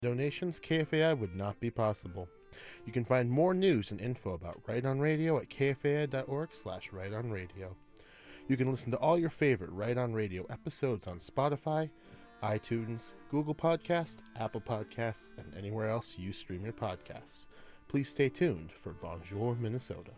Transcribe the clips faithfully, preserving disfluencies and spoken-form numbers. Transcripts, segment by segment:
Donations, K F A I would not be possible. You can find more news and info about Right On Radio at kfai.org slash Right On Radio. You can listen to all your favorite Right On Radio episodes on Spotify, iTunes, Google Podcasts, Apple Podcasts, and anywhere else you stream your podcasts. Please stay tuned for Bonjour, Minnesota.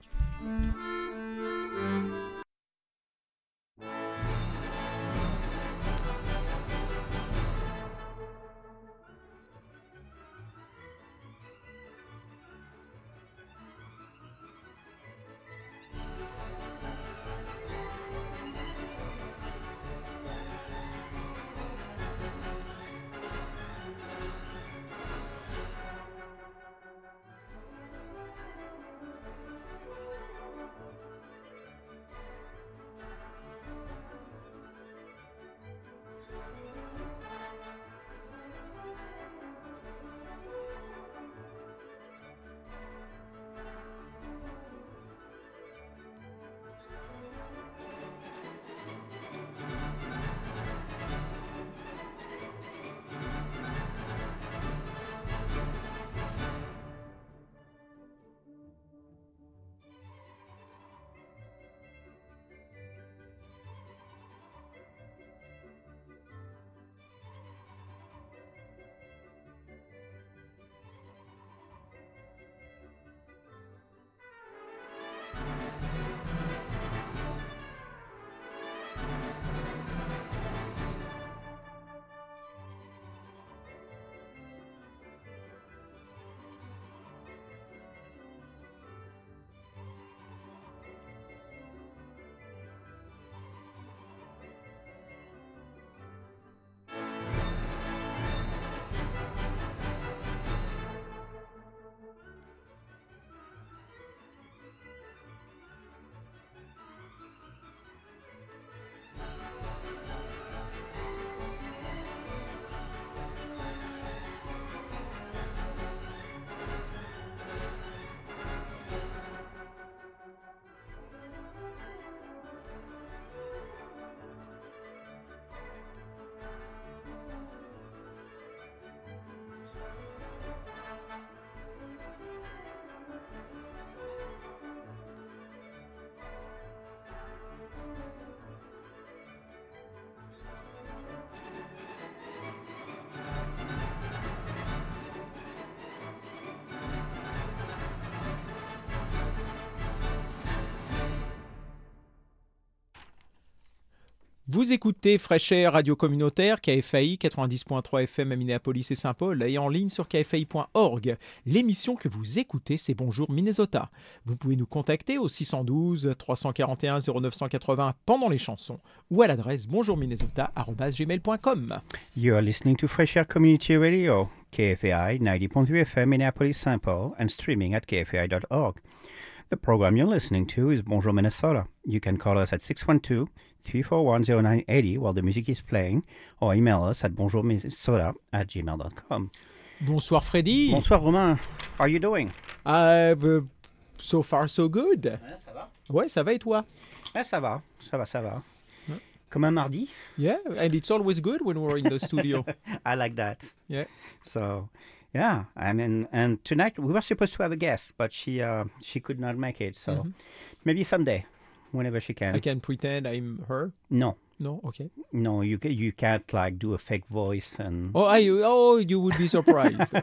Vous écoutez Fresh Air Radio Communautaire, K F A I quatre-vingt-dix point trois F M à Minneapolis et Saint-Paul et en ligne sur k f a i point org. L'émission que vous écoutez, c'est Bonjour Minnesota. Vous pouvez nous contacter au six un deux, trois quatre un, zéro neuf huit zéro pendant les chansons ou à l'adresse bonjourminnesota arobase gmail point com. You are listening to Fresh Air Community Radio, K F A I ninety point three F M Minneapolis Saint Paul and streaming at k f a i dot org. The program you're listening to is Bonjour Minnesota. You can call us at six one two, three four one, zero nine eight zero while the music is playing or email us at bonjourminnesota at gmail dot com. Bonsoir Freddy. Bonsoir Romain. How are you doing? Uh, b- so far so good. Ouais, ça va? Ouais, ça va et toi? Ouais, ça va, ça va, ça va. Ouais. Comme un mardi. Yeah, and it's always good when we're in the studio. I like that. Yeah. So, yeah, I mean, and tonight we were supposed to have a guest, but she uh, she could not make it. So Mm-hmm. maybe someday, whenever she can. I can pretend I'm her. No, No, okay. no, you ca- you can't like do a fake voice and. Oh, I, oh, you would be surprised.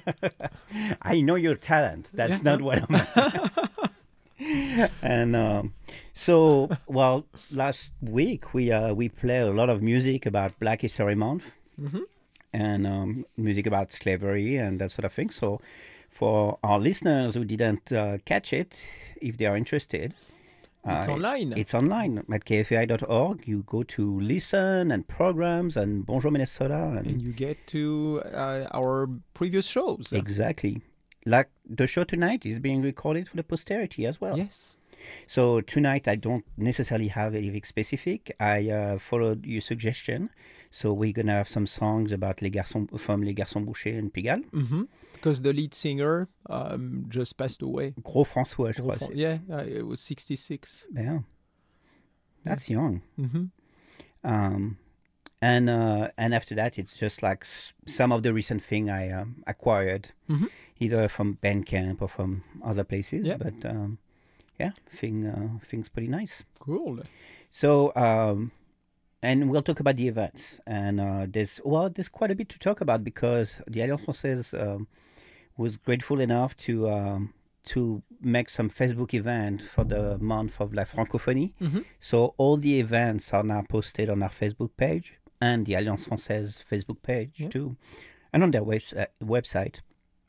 I know your talent. That's Yeah. not what I'm. And um, so, well, last week we uh, we played a lot of music about Black History Month. Mhm. And um, music about slavery and that sort of thing. So for our listeners who didn't uh, catch it, if they are interested, It's uh, online. It's online at k f a i dot org. You go to listen and programs and Bonjour Minnesota. And and you get to uh, our previous shows. exactly. Like the show tonight is being recorded for the posterity as well. Yes. So tonight I don't necessarily have anything specific. I uh, followed your suggestion. So we're going to have some songs about les garçons, from Les Garçons Bouchers in Pigalle. Mm-hmm. Because the lead singer um, just passed away. Gros François, je crois. Fran- Yeah, uh, it was sixty-six. Yeah. That's young. Mm-hmm. Um, and uh, and after that, it's just like s- some of the recent thing I um, acquired, Mhm. either from Bandcamp or from other places. Yeah. But um, yeah, thing uh, thing's pretty nice. Cool. So, um, and we'll talk about the events. And uh, there's well, there's quite a bit to talk about because the Alliance Française um, was grateful enough to um, to make some Facebook event for the month of La Francophonie. Mhm. So all the events are now posted on our Facebook page and the Alliance Française Facebook page Yeah. too, and on their webs- uh, website,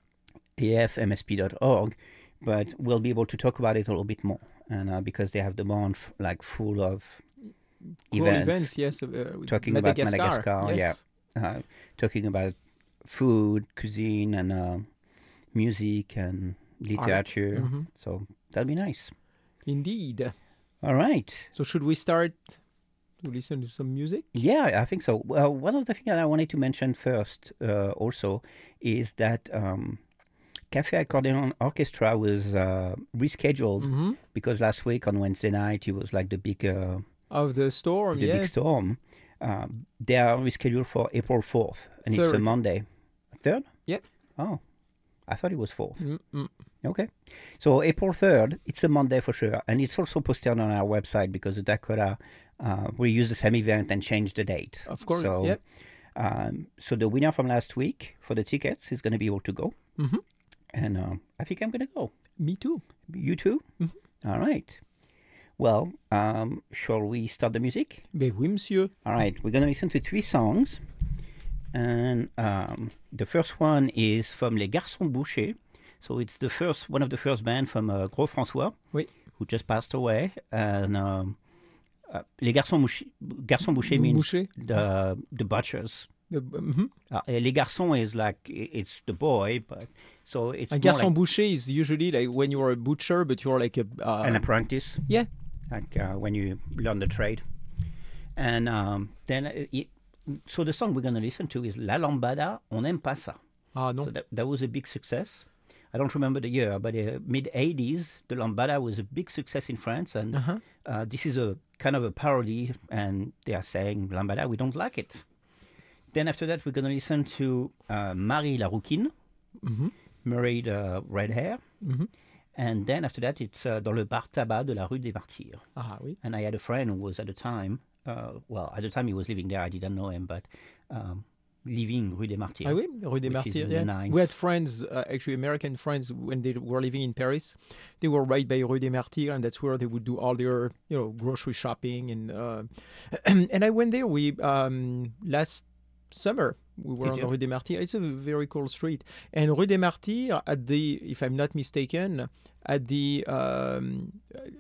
a f m s p dot org. But we'll be able to talk about it a little bit more, and uh, because they have the month like full of Cool events, events, yes. Uh, with talking about Madagascar, Madagascar, yes. uh, talking about food, cuisine, and uh, music and literature. Mhm. So that'll be nice. Indeed. All right. So should we start to listen to some music? Yeah, I think so. Well, one of the things that I wanted to mention first uh, also is that um, Café Accordeon Orchestra was uh, rescheduled Mhm. because last week on Wednesday night it was like the big uh, Of the storm, the big yes. storm. Um, they are rescheduled for April fourth, and it's a Third. Monday. Third? Yep. Oh, I thought it was fourth. Mm-mm. Okay. So April third, it's a Monday for sure. And it's also posted on our website because the Dakota, uh, we use the same event and change the date. Of course, So, yep. um, so the winner from last week for the tickets is going to be able to go. Mhm. And uh, I think I'm going to go. Me too. You too? Mhm. All right. Well, um, shall we start the music? Mais oui, monsieur. All right, we're going to listen to three songs. And um, the first one is from Les Garçons Bouchers. So it's the first, one of the first bands from uh, Gros François, Oui. who just passed away. And um, uh, Les Garçons, Bouchers, Garçons Bouchers means Boucher. the, the butchers. The- mhm. Uh, et Les Garçons is like, i- it's the boy, but so it's A more garçon like boucher is usually like when you're a butcher, but you're like a. Uh, an apprentice. yeah. Like uh, when you learn the trade. And um, then, uh, it, so the song we're going to listen to is La Lambada, On N'aime Pas Ça. Ah non. So that, that was a big success. I don't remember the year, but uh, mid eighties, the Lambada was a big success in France. And Uh-huh. uh, this is a kind of a parody, and they are saying, Lambada, we don't like it. Then after that, we're going to listen to uh, Marie La Rouquine, Mhm. married uh, red hair. Mhm. And then after that, it's uh, dans le bar tabac de la rue des Martyrs. Ah oui. And I had a friend who was at the time, uh, well, at the time he was living there, I didn't know him, but um, living Rue des Martyrs. Ah oui, Rue des which is Martyrs. in the Yeah. ninth. We had friends, uh, actually American friends, when they were living in Paris. They were right by Rue des Martyrs, and that's where they would do all their, you know, grocery shopping. And uh, and I went there. We um, last summer we were Did on you? Rue des Martyrs. It's a very cool street. And Rue des Martyrs, at the, if I'm not mistaken, at the um,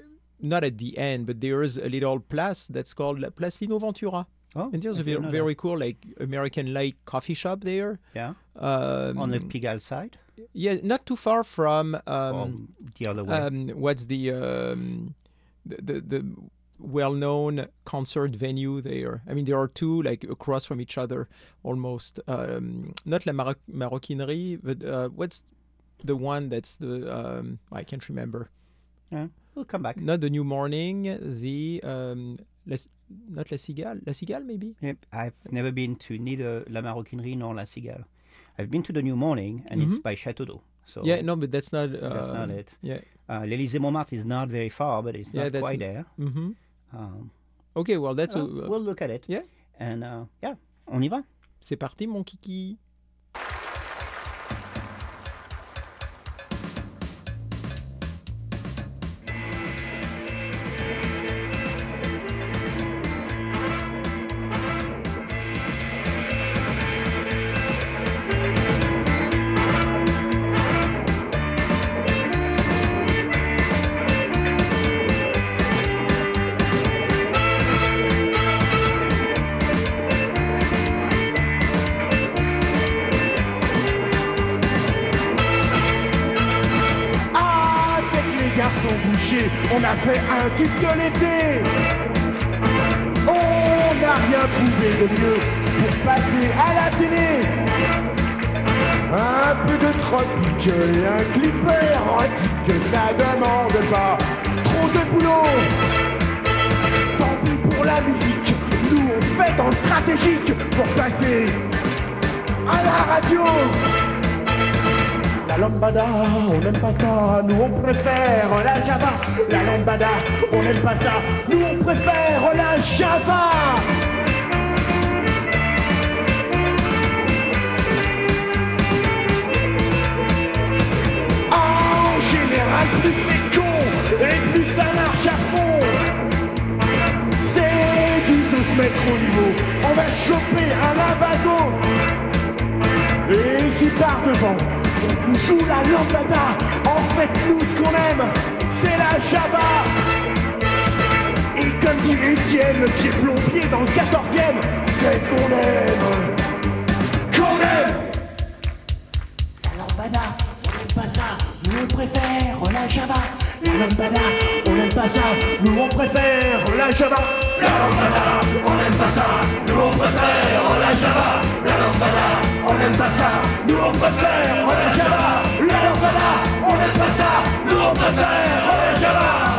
not at the end, but there is a little place that's called La Place Lino Ventura. Oh, And there's I a very, didn't know very cool, like, American-like coffee shop there. that. Um, Yeah, on the Pigalle side, yeah, not too far from or um, the other way. um, what's the, um, the the the well-known concert venue there. I mean, there are two like across from each other almost. Um, not La Maroc- Maroquinerie, but uh, what's the one that's the um, I can't remember. yeah, we'll come back. Not the New Morning. The um, La, not La Cigale. La Cigale maybe. Yep, I've never been to neither La Maroquinerie nor La Cigale. I've been to the New Morning, and it's Mhm. by Château d'Eau. So Yeah, no, but that's not. Uh, that's not it. Yeah. Uh, L'Élysée Montmartre is not very far, but it's Yeah, not that's quite n- there. Mm-hmm. Um, Okay, well that's uh, a, we'll look at it. yeah. And uh, yeah, on y va. C'est parti, mon kiki. Avec les garçons bouchés, on a fait un tube de l'été. On n'a rien trouvé de mieux pour passer à la télé. Un peu de tropique et un clip érotique, ça demande pas trop de boulot. Tant pis pour sur la musique. Nous on fait dans le stratégique pour passer à la radio. La lambada, on n'aime pas ça, nous on préfère la java. La lambada, on n'aime pas ça, nous on préfère la java. En général, plus c'est con et plus ça marche à fond. C'est du de se mettre au niveau, on va choper un lavado. Et si par devant on vous joue la lambada, en fait nous ce qu'on aime, c'est la java. Et comme dit Étienne qui est plombier dans le quatorzième, c'est ce qu'on aime, qu'on aime. La lambada, on n'aime pas ça, nous on préfère la java. La lambada, on n'aime pas ça, nous on préfère la java. La lambada, on n'aime pas ça, nous on préfère la java. La lambada, on n'aime pas ça, nous on préfère la java. La lambada, on n'aime pas ça, nous on préfère la java.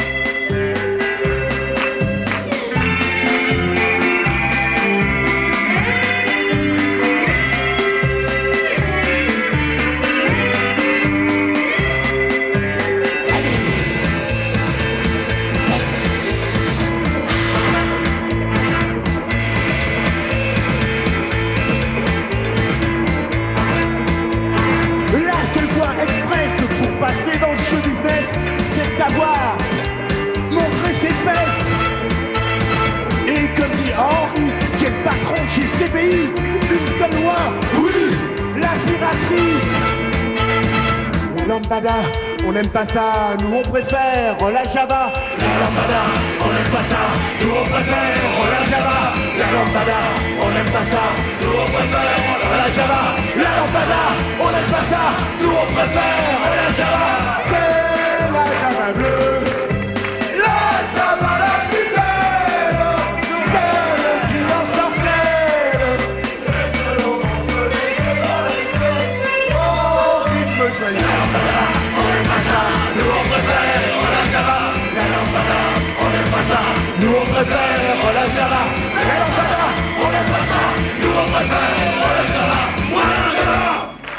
Passer dans le jeu business, c'est savoir montrer ses fesses. Et comme dit Henri, qui est le patron chez C B I, une seule loi, oui, la piraterie. La lambada, on n'aime pas ça, nous on préfère la java. La lambada, on n'aime pas ça, nous on préfère la java. La lambada, on n'aime pas ça, nous on préfère la java. La lambada, on n'aime pas ça, nous on préfère la java. C'est la java bleue, la java la plus belle, celle qui ensorcelle et que l'on danse les yeux dans les yeux au rythme joyeux. La lambada, on n'aime pas ça, nous on préfère la java. La lambada, on n'aime pas ça, nous on préfère la java. La lambada, on n'aime pas ça, nous on préfère la java. Ouais, la java.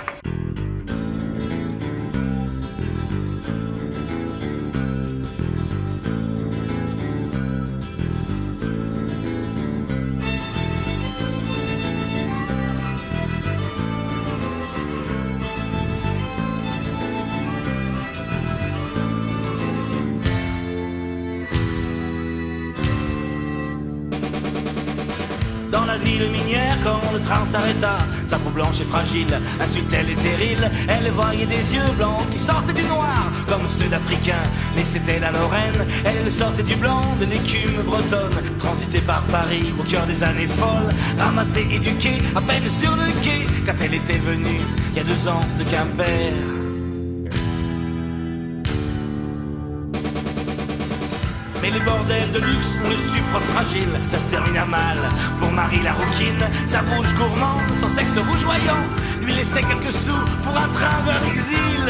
Dans la ville minière, quand le train s'arrêta, sa peau blanche et fragile insultait les terrils. Elle voyait des yeux blancs qui sortaient du noir, comme ceux d'Africains, mais c'était la Lorraine. Elle sortait du blanc de l'écume bretonne, transitée par Paris au cœur des années folles, ramassée, éduquée, à peine sur le quai, quand elle était venue, il y a deux ans, de Quimper. Mais les bordels de luxe ont le sucre fragile, ça se termine à mal. Pour Marie la rouquine, sa bouche gourmande, son sexe rougeoyant, lui laissait quelques sous pour un train vers l'exil.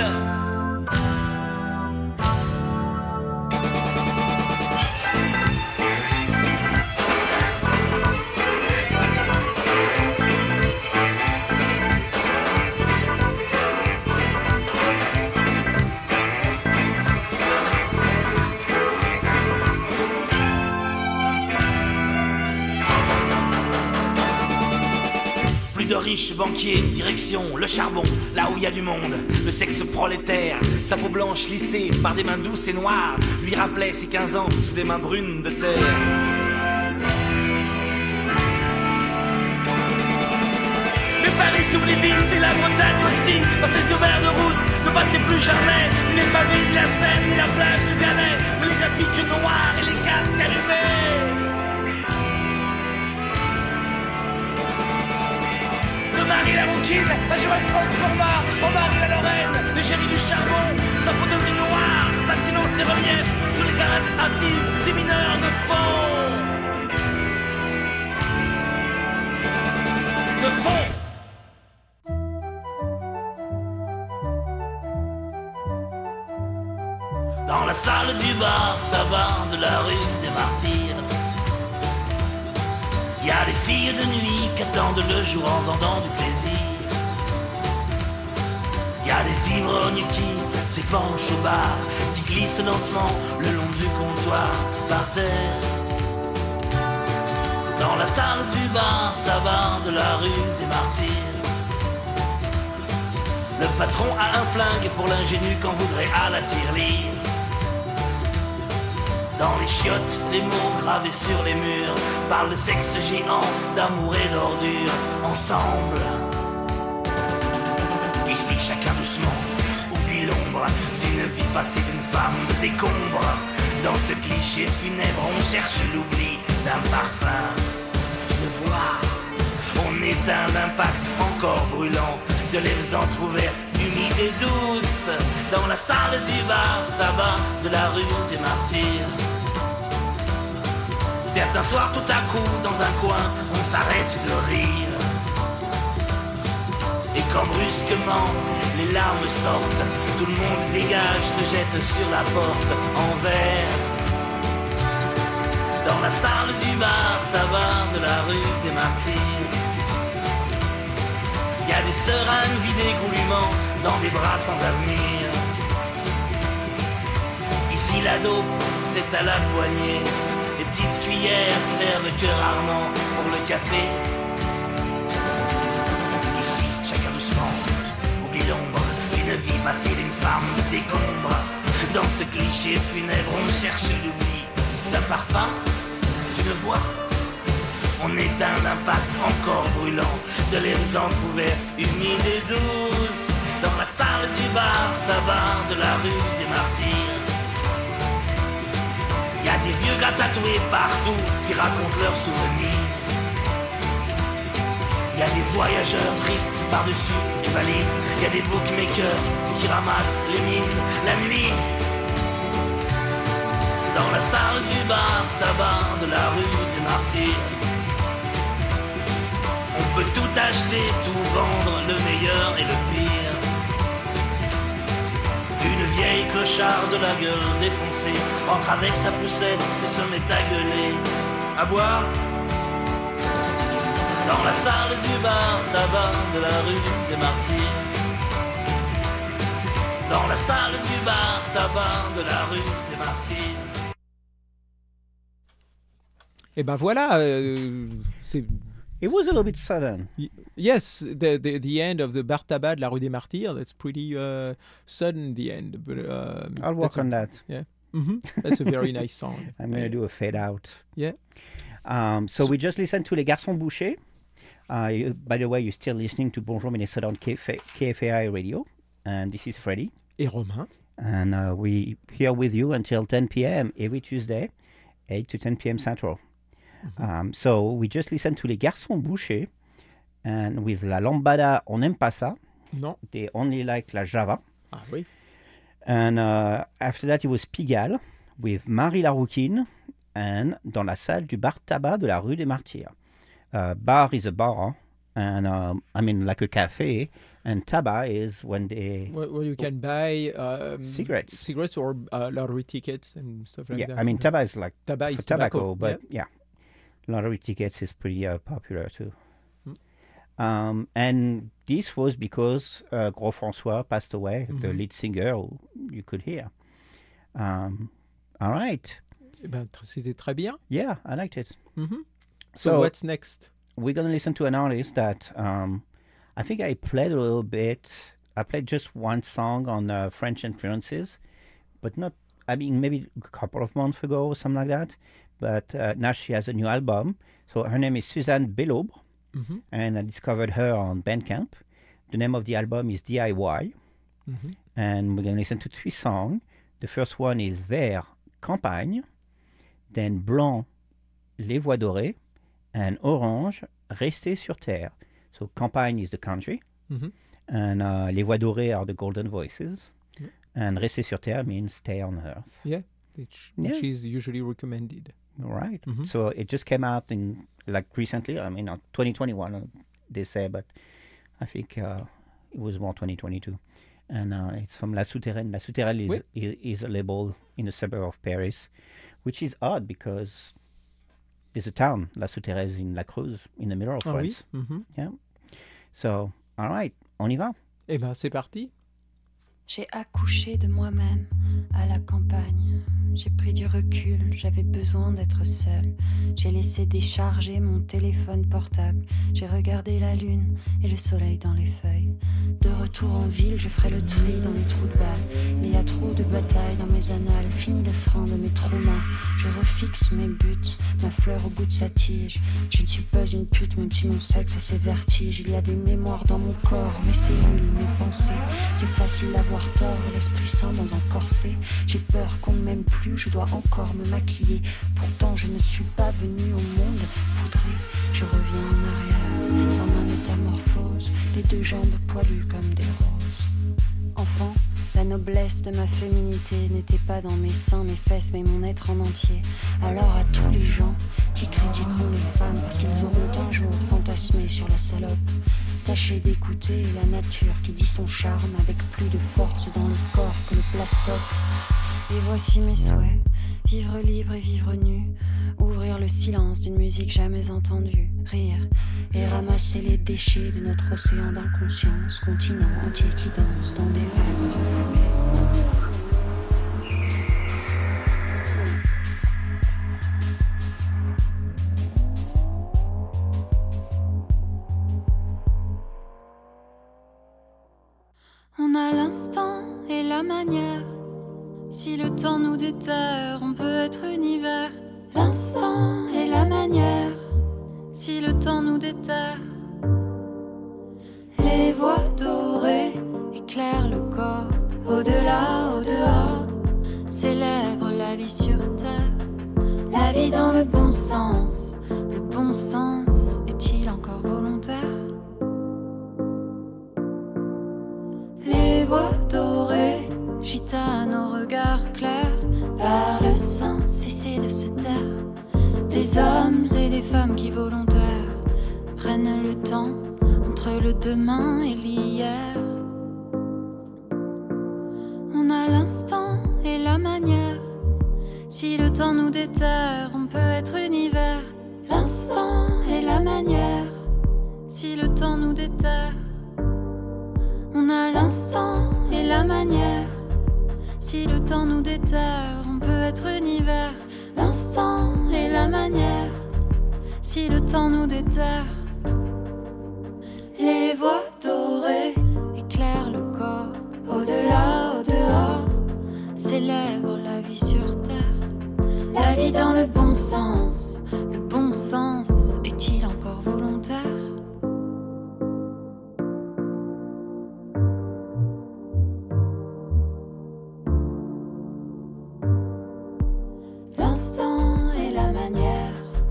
De riches banquiers, direction le charbon, là où il y a du monde, le sexe prolétaire, sa peau blanche lissée par des mains douces et noires, lui rappelait ses quinze ans sous des mains brunes de terre. Mais Paris s'oublie vite et la Bretagne aussi, dans ses yeux verts de rousse, ne passait plus jamais, ni les pavés, ni la Seine, ni la plage du Gannet, mais les appliques noirs et les casques allumés. Marie la rouquine, la joie se transforma en Marie la Lorraine, l'égérie du charbon, sa peau devenue noire, satinant ses reliefs sous les caresses hâtives des mineurs de fond. De fond. Dans la salle du bar tabac de la rue des Martyrs, Y a des filles de nuit qui attendent le jour en vendant du plaisir. Y a des ivrognes qui s'épanchent au bar, qui glissent lentement le long du comptoir par terre. Dans la salle du bar tabac de la rue des Martyrs, le patron a un flingue pour l'ingénu qu'on voudrait à la tirelire. Dans les chiottes, les mots gravés sur les murs parlent de sexe géant, d'amour et d'ordure ensemble. Ici chacun doucement oublie l'ombre d'une vie passée d'une femme de décombre. Dans ce cliché funèbre on cherche l'oubli d'un parfum, de voir. On éteint l'impact encore brûlant de lèvres entr'ouvertes, humides et douces. Dans la salle du bar tabac de la rue des Martyrs. Certains soirs tout à coup dans un coin on s'arrête de rire. Et quand brusquement les larmes sortent, tout le monde dégage, se jette sur la porte en verre. Dans la salle du bar tabac de la rue des Martyrs, y a des seringues vidées goulûment dans des bras sans avenir. Ici la dope, c'est à la poignée. Les petites cuillères servent que rarement pour le café. Ici, chacun doucement oublie l'ombre d'une vie passée d'une femme décombre. Dans ce cliché funèbre, on cherche l'oubli d'un parfum, d'une voix. On éteint l'impact encore brûlant de lèvres entr'ouvertes, humides et douces. Dans la salle du bar tabac de la rue des Martyrs, y a des vieux gars tatoués partout qui racontent leurs souvenirs. Y a des voyageurs tristes par-dessus les valises. Y a des bookmakers qui ramassent les mises la nuit. Dans la salle du bar tabac de la rue des Martyrs, on peut tout acheter, tout vendre, le meilleur et le pire. Une vieille clocharde de la gueule défoncée entre avec sa poussette et se met à gueuler, à boire. Dans la salle du bar tabac de la rue des Martyrs. Dans la salle du bar tabac de la rue des Martyrs. Et ben voilà, euh, c'est... It was a little bit sudden. Y- Yes, the, the the end of the bar tabac de la rue des Martyrs. That's pretty uh, sudden. The end, but um, I'll work that's a- on that. Mhm. That's a very nice song. I'm going to do a fade out. Yeah. Um, so we just listened to Les Garçons Bouchers. Uh, you, by the way, you're still listening to Bonjour Minnesota on K F A, K F A I Radio. And this is Freddie. Et Romain. And uh, we here with you until ten p.m. every Tuesday, eight to ten p.m. Central. Um, so we just listened to Les Garçons Bouchers. And with La Lambada, on n'aime pas ça. Non. They only like La Java. Ah oui. And uh, after that, it was Pigalle with Marie Larouquine and Dans la salle du bar tabac de la rue des Martyrs. Uh, bar is a bar, and um, I mean like a cafe, and tabac is when they... Where, where you can buy um, Cigarettes. cigarettes or uh, lottery tickets and stuff like yeah, that. I mean tabac is like tabac for is tobacco, tobacco, but yeah. Lottery tickets is pretty uh, popular too. Mm. Um, and this was because uh, Gros François passed away, the Mhm. lead singer who you could hear. Um, all right. Eh ben, tr- c'était très bien. Yeah, I liked it. Mhm. So, So- what's next? We're going to listen to an artist that um, I think I played a little bit. I played just one song on uh, French influences, but not, I mean, maybe a couple of months ago or something like that. But uh, now she has a new album. So her name is Suzanne Belaubre, Mhm. and I discovered her on Bandcamp. The name of the album is D I Y, Mhm. and we're going to listen to three songs. The first one is Vert, Campagne, then Blanc, Les Voix Dorées, and Orange, Rester sur Terre. So Campagne is the country, Mhm. and uh, Les Voix Dorées are the golden voices, Yeah. and Rester sur Terre means stay on earth. Which, Yeah. which is usually recommended. All right. Mhm. So it just came out in like recently. I mean, uh, twenty twenty-one, uh, they say, but I think uh, it was more twenty twenty-two. And uh, it's from La Souterraine. La Souterraine is, Oui. is, is a label in the suburb of Paris, which is odd because there's a town, La Souterraise in La Creuse, in the middle of Ah oui. France. Mhm. Yeah. So, all right, on y va. Eh ben, c'est parti. J'ai accouché de moi-même à la campagne. J'ai pris du recul, j'avais besoin d'être seule. J'ai laissé décharger mon téléphone portable. J'ai regardé la lune et le soleil dans les feuilles. De retour en ville, je ferai le tri dans les trous de balles. Il y a trop de batailles dans mes annales. Fini le frein de mes traumas. Je refixe mes buts, ma fleur au bout de sa tige. Je ne suis pas une pute, même si mon sexe a ses vertiges. Il y a des mémoires dans mon corps, mes cellules, mes pensées. C'est facile d'avoir tort, l'esprit sain dans un corset. J'ai peur qu'on ne m'aime plus, je dois encore me maquiller. Pourtant je ne suis pas venue au monde poudré. Je reviens en arrière, dans ma métamorphose. Les deux jambes poilues comme des roses. Enfant, la noblesse de ma féminité n'était pas dans mes seins, mes fesses, mais mon être en entier. Alors à tous les gens qui critiqueront les femmes parce qu'ils auront un jour fantasmé sur la salope, tâchez d'écouter la nature qui dit son charme avec plus de force dans le corps que le plastoc. Et voici mes souhaits, vivre libre et vivre nu, ouvrir le silence d'une musique jamais entendue, rire et ramasser les déchets de notre océan d'inconscience, continent entier qui danse dans des vagues refoulées. On a l'instant et la manière. Si le temps nous déterre, on peut être univers. L'instant et la manière. Si le temps nous déterre. Les voix dorées éclairent le corps. Au-delà, au-dehors, célèbre la vie sur terre. La vie dans le bon sens. Le bon sens est-il encore volontaire? Les voix dorées, gitanes au regard clair, par le sang cesser de se taire. Des hommes et des femmes qui volontaires prennent le temps entre le demain et l'hier. On a l'instant et la manière. Si le temps nous déterre, on peut être univers. L'instant et la manière. Si le temps nous déterre. On a l'instant et la manière. Si le temps nous déterre, on peut être univers. L'instant et la manière. Si le temps nous déterre. Les voix dorées éclairent le corps. Au-delà, au-dehors, célèbre la vie sur terre. La vie dans le bon sens. Le bon sens est-il encore volontaire? L'instant et la manière.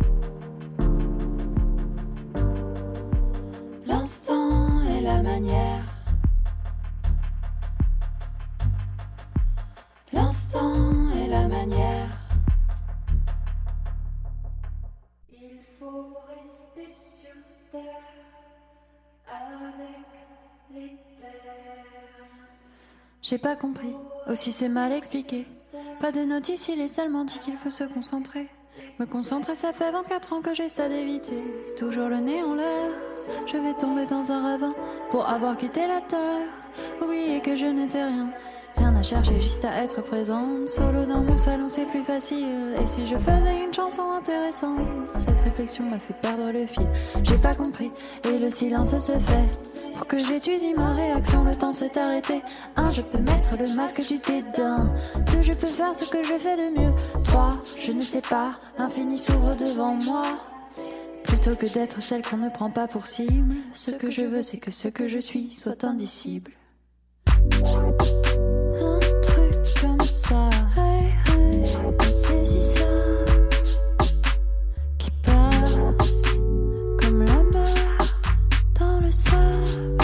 L'instant et la manière. L'instant et la manière. Il faut rester sur terre avec les terres. J'ai pas compris, aussi c'est mal expliqué. Pas de notice, il est seulement dit qu'il faut se concentrer. Me concentrer, ça fait vingt-quatre ans que j'essaie d'éviter. Toujours le nez en l'air, je vais tomber dans un ravin pour avoir quitté la terre. Oublier que je n'étais rien. Rien à chercher, juste à être présente. Solo dans mon salon, c'est plus facile. Et si je faisais une chanson intéressante? Cette réflexion m'a fait perdre le fil. J'ai pas compris, et le silence se fait. Pour que j'étudie ma réaction, le temps s'est arrêté. Un, je peux mettre le masque du dédain. Deux, je peux faire ce que je fais de mieux. Trois, je ne sais pas, l'infini s'ouvre devant moi. Plutôt que d'être celle qu'on ne prend pas pour cible, ce que je veux, c'est que ce que je suis soit indicible. Un truc comme ça, hey, hey, insaisissable, qui passe comme la mer dans le sable.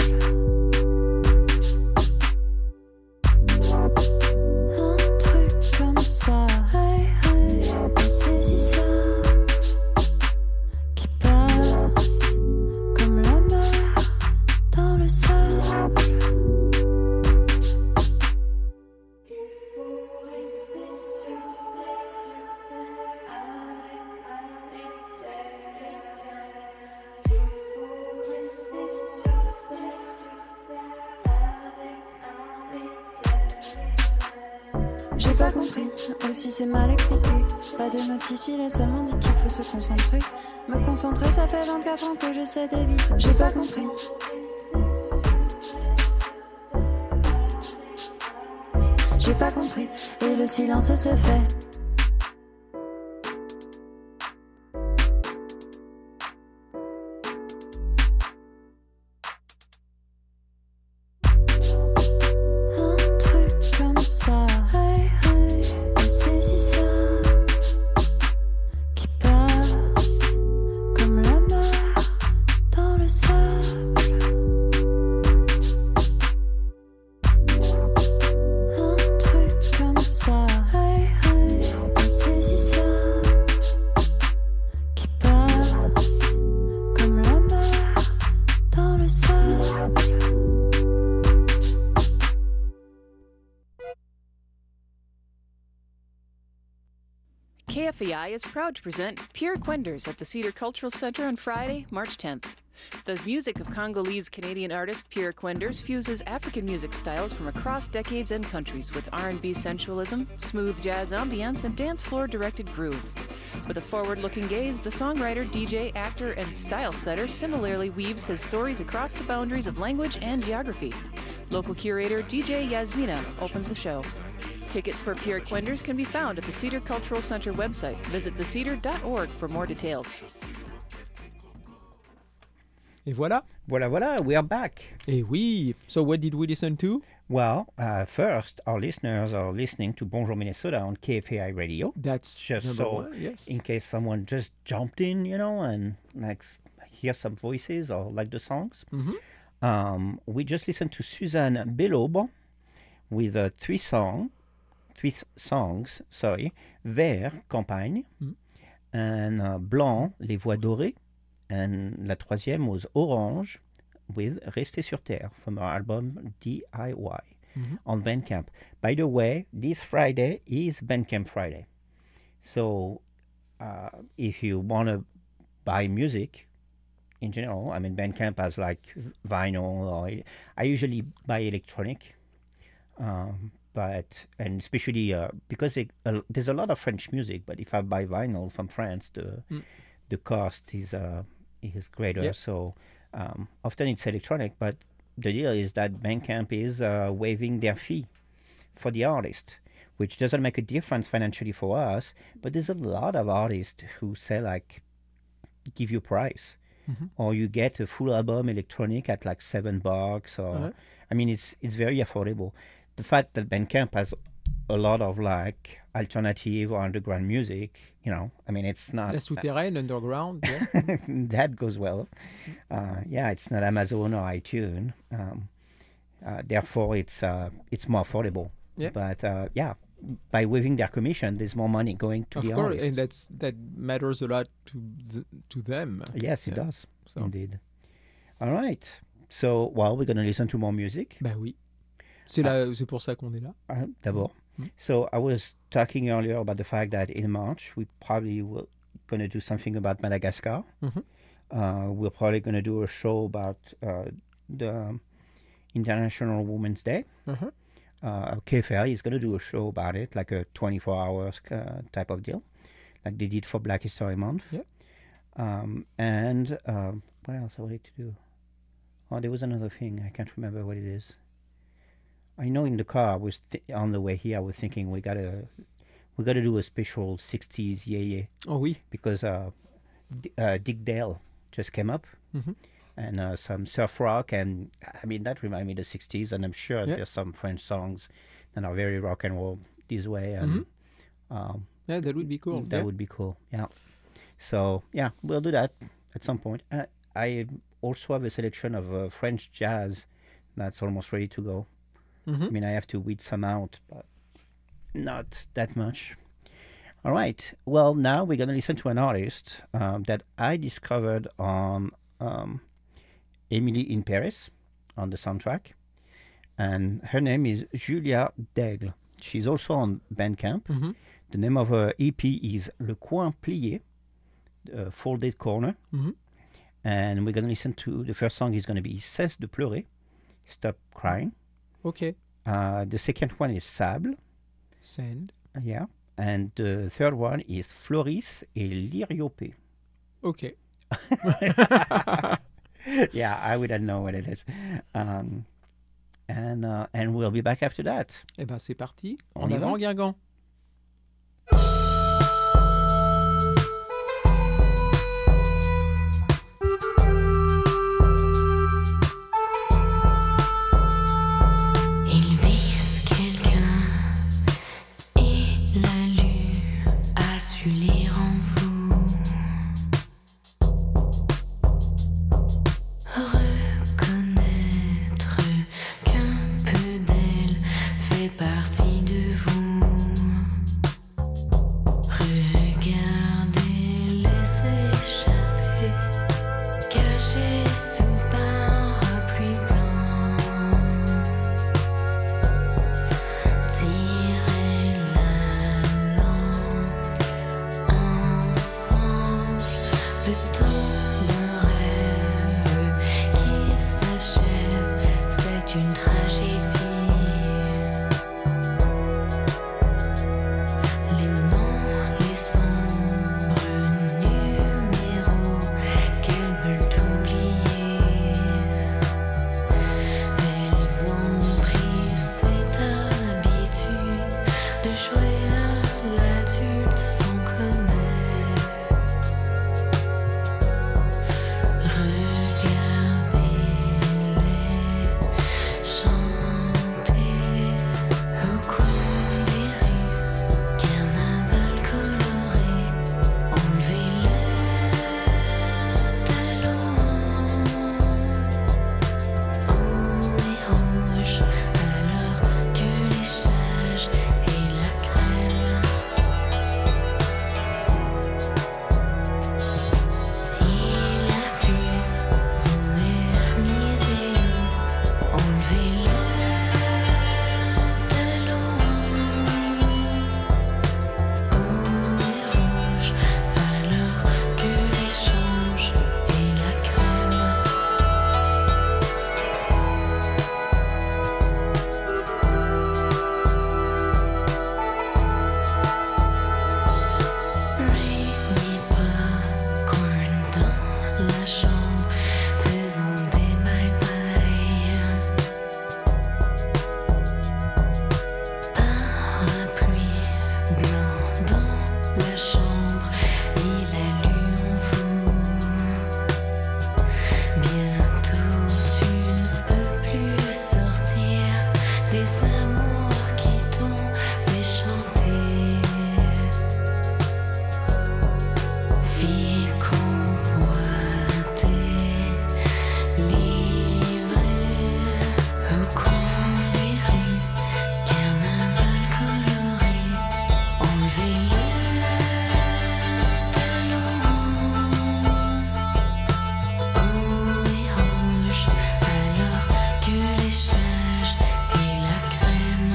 Un truc comme ça, hey, hey, insaisissable, qui passe comme la mer dans le sable. J'ai pas compris, aussi c'est mal expliqué. Pas de notice, il est seulement dit qu'il faut se concentrer. Me concentrer, ça fait vingt-quatre ans que j'essaie d'éviter. J'ai pas compris. J'ai pas compris, et le silence se fait. K F A I is proud to present Pierre Quenders at the Cedar Cultural Center on Friday, March tenth. The music of Congolese-Canadian artist Pierre Quenders fuses African music styles from across decades and countries with R and B sensualism, smooth jazz ambience, and dance floor-directed groove. With a forward-looking gaze, the songwriter, D J, actor, and style setter similarly weaves his stories across the boundaries of language and geography. Local curator D J Yasmina opens the show. Tickets for Pierre Quenders can be found at the Cedar Cultural Center website. Visit the cedar dot org for more details. Et voilà. Voilà, voilà, we are back. Et oui. So what did we listen to? Well, uh, first, our listeners are listening to Bonjour Minnesota on K F A I Radio. That's just number so, one, yes. in case someone just jumped in, you know, and like hear some voices or like the songs. Mm-hmm. Um, we just listened to Suzanne Belobre with uh, three songs. Three songs, sorry, Vert, Campagne, mm. and uh, Blanc, Les Voix Dorées, and la troisième was Orange with Rester sur Terre from our album D I Y mm-hmm. on Bandcamp. By the way, this Friday is Bandcamp Friday. So uh, if you want to buy music in general, I mean, Bandcamp has like vinyl, or I usually buy electronic. Um, But, and especially uh, because they, uh, there's a lot of French music, but if I buy vinyl from France, the mm. the cost is uh, is greater. Yep. So um, often it's electronic, but the deal is that Bandcamp is uh, waiving their fee for the artist, which doesn't make a difference financially for us, but there's a lot of artists who say, like, give you a price. Mm-hmm. Or you get a full album electronic at like seven bucks. Or uh-huh. I mean, it's it's very affordable. The fact that Bandcamp has a lot of like alternative or underground music, you know, I mean, it's not... La souterraine, underground, yeah. That goes well. Uh, yeah, it's not Amazon or iTunes. Um, uh, therefore, it's uh, it's more affordable. Yeah. But uh, yeah, by waiving their commission, there's more money going to of the course, artists. And that's, that matters a lot to th- to them. Yes, it yeah. does. So. Indeed. All right. So, well, we're going to listen to more music. Bah oui. C'est, là, uh, c'est pour ça qu'on est là. Uh, d'abord. Mm-hmm. So I was talking earlier about the fact that in March, we probably were going to do something about Madagascar. Mm-hmm. Uh, we're probably going to do a show about uh, the International Women's Day. Mm-hmm. Uh, K F A I is going to do a show about it, like a twenty-four hours uh, type of deal, like they did for Black History Month. Yeah. Um, and uh, what else I wanted to do? Oh, there was another thing. I can't remember what it is. I know in the car, I was th- on the way here, I was thinking we gotta we gotta do a special sixties yeah yeah. Oh oui. Because uh, D- uh, Dick Dale just came up, mm-hmm. and uh, some surf rock, and I mean that reminded me of the sixties, and I'm sure yeah. there's some French songs that are very rock and roll this way, and mm-hmm. um, yeah, that would be cool. That yeah. would be cool. Yeah. So yeah, we'll do that at some point. Uh, I also have a selection of uh, French jazz that's almost ready to go. Mm-hmm. I mean, I have to weed some out, but not that much. All right. Well, now we're going to listen to an artist um, that I discovered on um, Emily in Paris on the soundtrack. And her name is Julia Daigle. She's also on Bandcamp. Mm-hmm. The name of her E P is Le Coin Plié, the Folded Corner. Mm-hmm. And we're going to listen to the first song is going to be Cesse de pleurer, Stop Crying. Okay. Uh, the second one is Sable. Sand. Yeah. And the third one is Floris et Liriope. Ok. Yeah, I wouldn't know what it is. Um, and, uh, and we'll be back after that. Eh ben c'est parti. On En y avant, va Guingamp. Ils visent quelqu'un et la lune a su lire en vous. Reconnaître qu'un peu d'elle fait partie de vous. Regardez-les échapper, cachés sous parapluie blanc. Tirez la langue ensemble, le temps d'un rêve qui s'achève, c'est une tragédie. Les noms, les sombres numéros qu'elles veulent oublier. Elles ont pris cette habitude de jouer à l'adulte sans connaître. Regardez-les chanter au coin des rues, carnaval coloré, enlevez-les de loin. Eau et rouge, alors que les sages et la crème. Il a vu vous ermiser, enlevez-les de loin. Eau et rouge, alors que l'échange et la crème. Rainy popcorn dans la chambre, faisons des bye-bye. Parapluie blanc dans la chambre, il a lu en vous. Bientôt tu ne peux plus sortir des amours qui t'ont fait chanter. Fille convoitée, livrée au coin des rues, carnaval coloré, enlevez-les de loin. Eau et rouge, alors que les sages et la crème.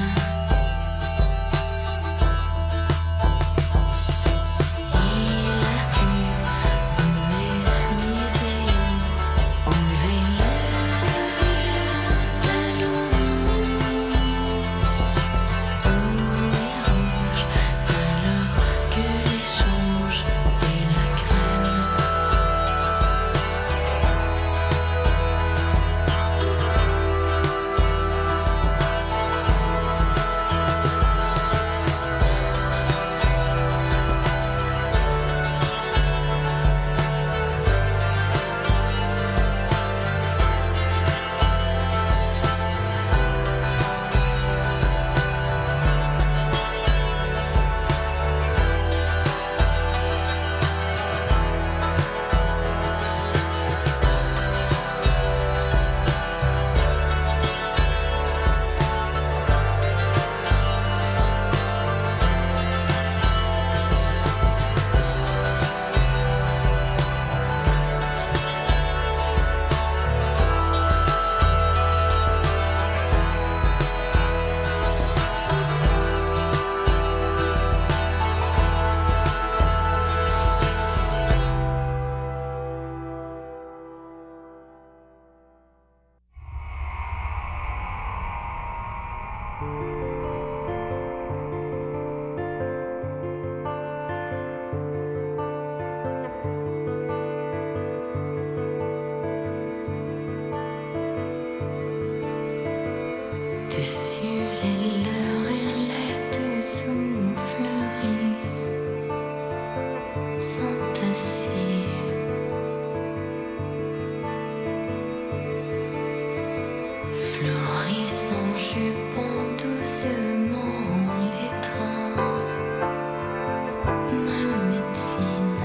Il a vu vous ermiser, enlevez-les de loin. Eau et rouge, alors que l'échange et la crème. Dessus les leurs et les deux souffleries sont assis. Florissant jupon doucement l'étreint. Ma médecine.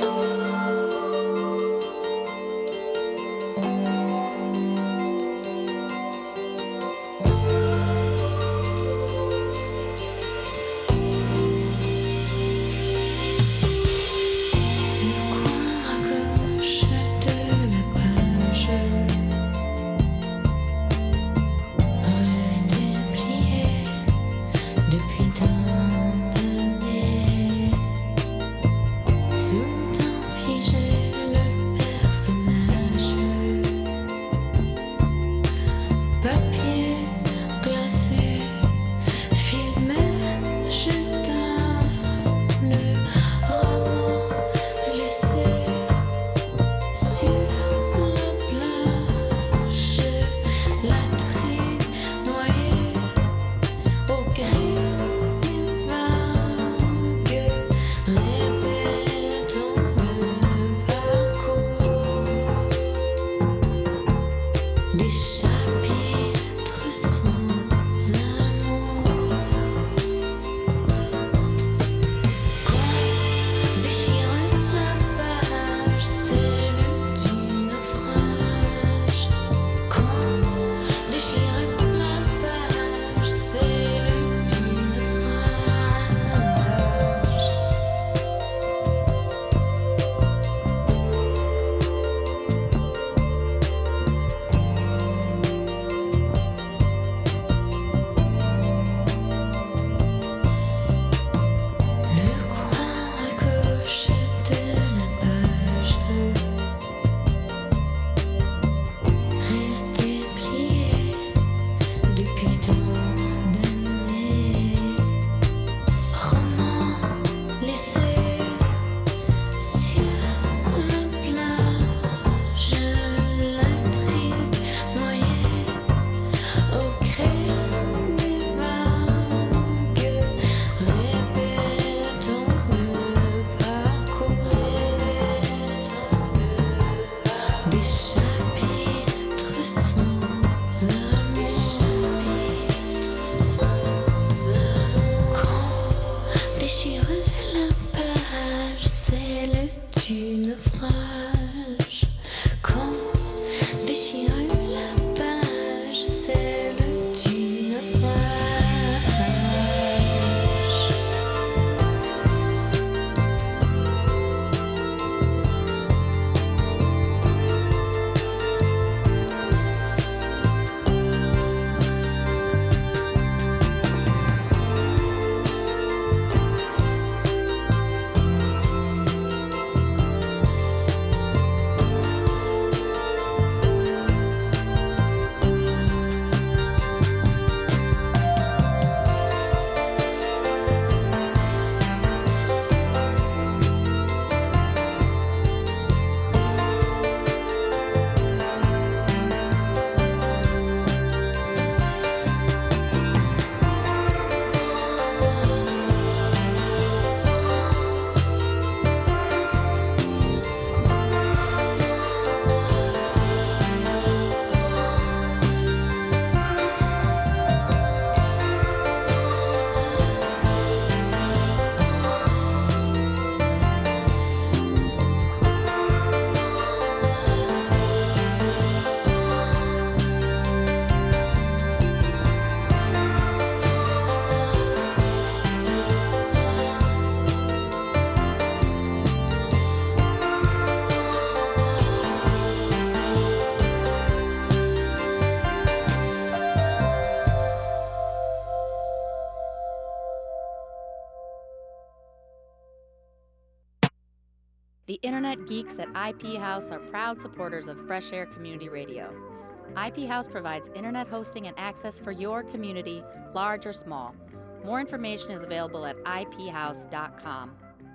The Internet geeks at I P House are proud supporters of Fresh Air Community Radio. I P House provides internet hosting and access for your community, large or small. More information is available at I P house dot com.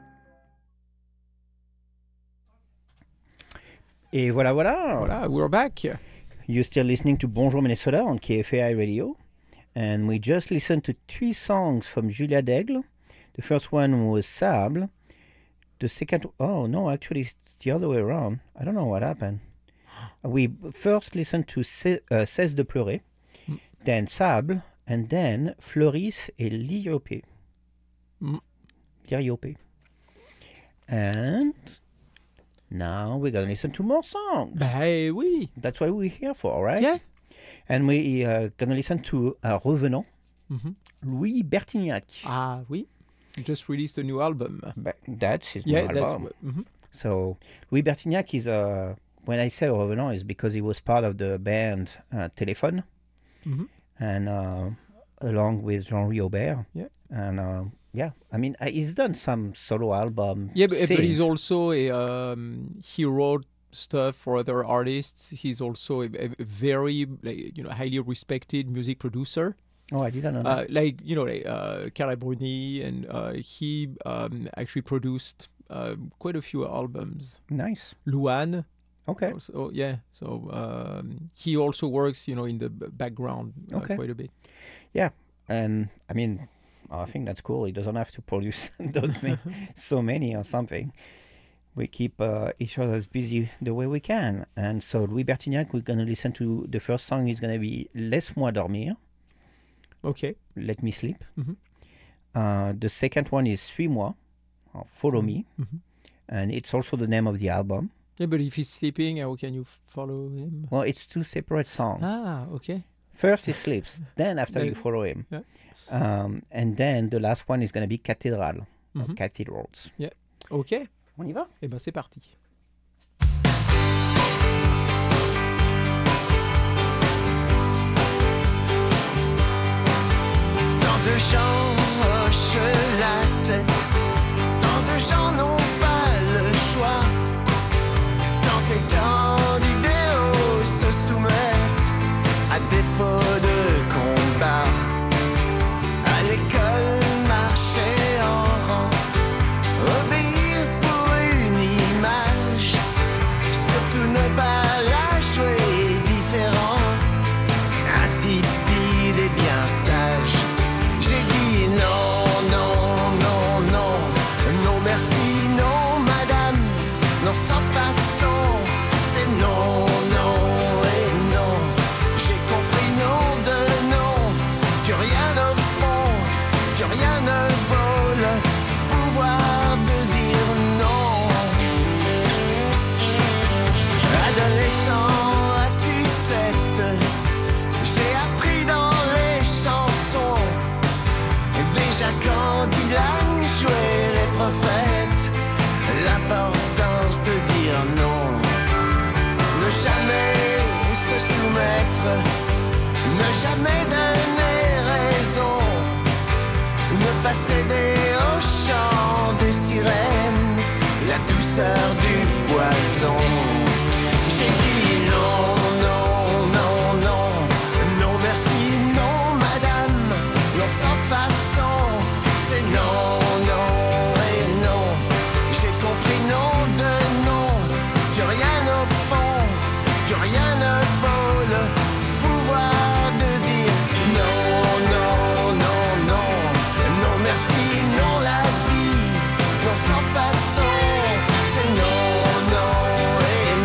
Et voilà, voilà. Voilà, we're back. You're still listening to Bonjour Minnesota on K F A I Radio. And we just listened to three songs from Julia Daigle. The first one was Sable. The second, oh no, actually it's the other way around. I don't know what happened. We first listened to C- uh, Cesse de pleurer, mm. then Sable, and then Fleuris et Liriope. Mm. Liriope. And Now we're going to listen to more songs. Ben oui. That's what we're here for, right? Yeah. And we're uh, going to listen to uh, Revenant, Mm-hmm. Louis Bertignac. Ah oui. He just released a new album. But that's his Yeah, new that's. album. Mm-hmm. So Louis Bertignac is, uh, when I say Revenant, is because he was part of the band uh, Téléphone, Mm-hmm. and uh, along with Jean-Louis Aubert. Yeah. And uh, yeah, I mean, uh, he's done some solo album. Yeah, but, but he's since. also a um, he wrote stuff for other artists. He's also a, a very like, you know highly respected music producer. Oh, I didn't know Uh, that. like you know, like uh, Carla Bruni, and uh, he um, actually produced uh, quite a few albums. Nice. Luan, Okay. also, yeah. So um, he also works, you know, in the b- background uh, Okay. quite a bit. And I mean, I think that's cool. He doesn't have to produce don't make so many or something. We keep uh, each other as busy the way we can. And so Louis Bertignac, we're going to listen to the first song is going to be Laisse-moi dormir, Okay. Let Me Sleep. Mhm. Uh, the second one is Suis-moi, or Follow Me. Mhm. And it's also the name of the album. Yeah, but if he's sleeping, how can you follow him? Well, it's two separate songs. Ah, okay. First he sleeps, then after you Then- follow him. Yeah. Um, and then the last one is going to be Cathédrale, or Mhm. Cathedrals. Ok. On y va? Eh ben c'est parti. Tant de gens hochent la tête, tant de gens n'ont pas le choix, tant et tant d'idéaux se soumettent à défaut de combat. À l'école, marcher en rang, obéir pour une image, surtout ne pas la jouer différent, insipide et bien sage. J'ai dit non, non, non, non, non merci, non madame, non sans façon, c'est non, non et non. J'ai compris non de non, que rien au fond, que rien ne vaut le pouvoir de dire non. Adolescent à tue-tête, j'ai appris dans les chansons, déjà quand Dylan jouait les prophètes, l'importance de dire non. Ne jamais se soumettre, ne jamais donner raison, ne pas céder au chant des sirènes, la douceur du poison. J'ai dit non, non, non, non, non merci, non madame, non sans façon, c'est non, non et non. J'ai compris non de non, que rien au fond, que rien ne vaut le pouvoir de dire non, non, non, non, non merci, non la vie, non sans façon, c'est non, non et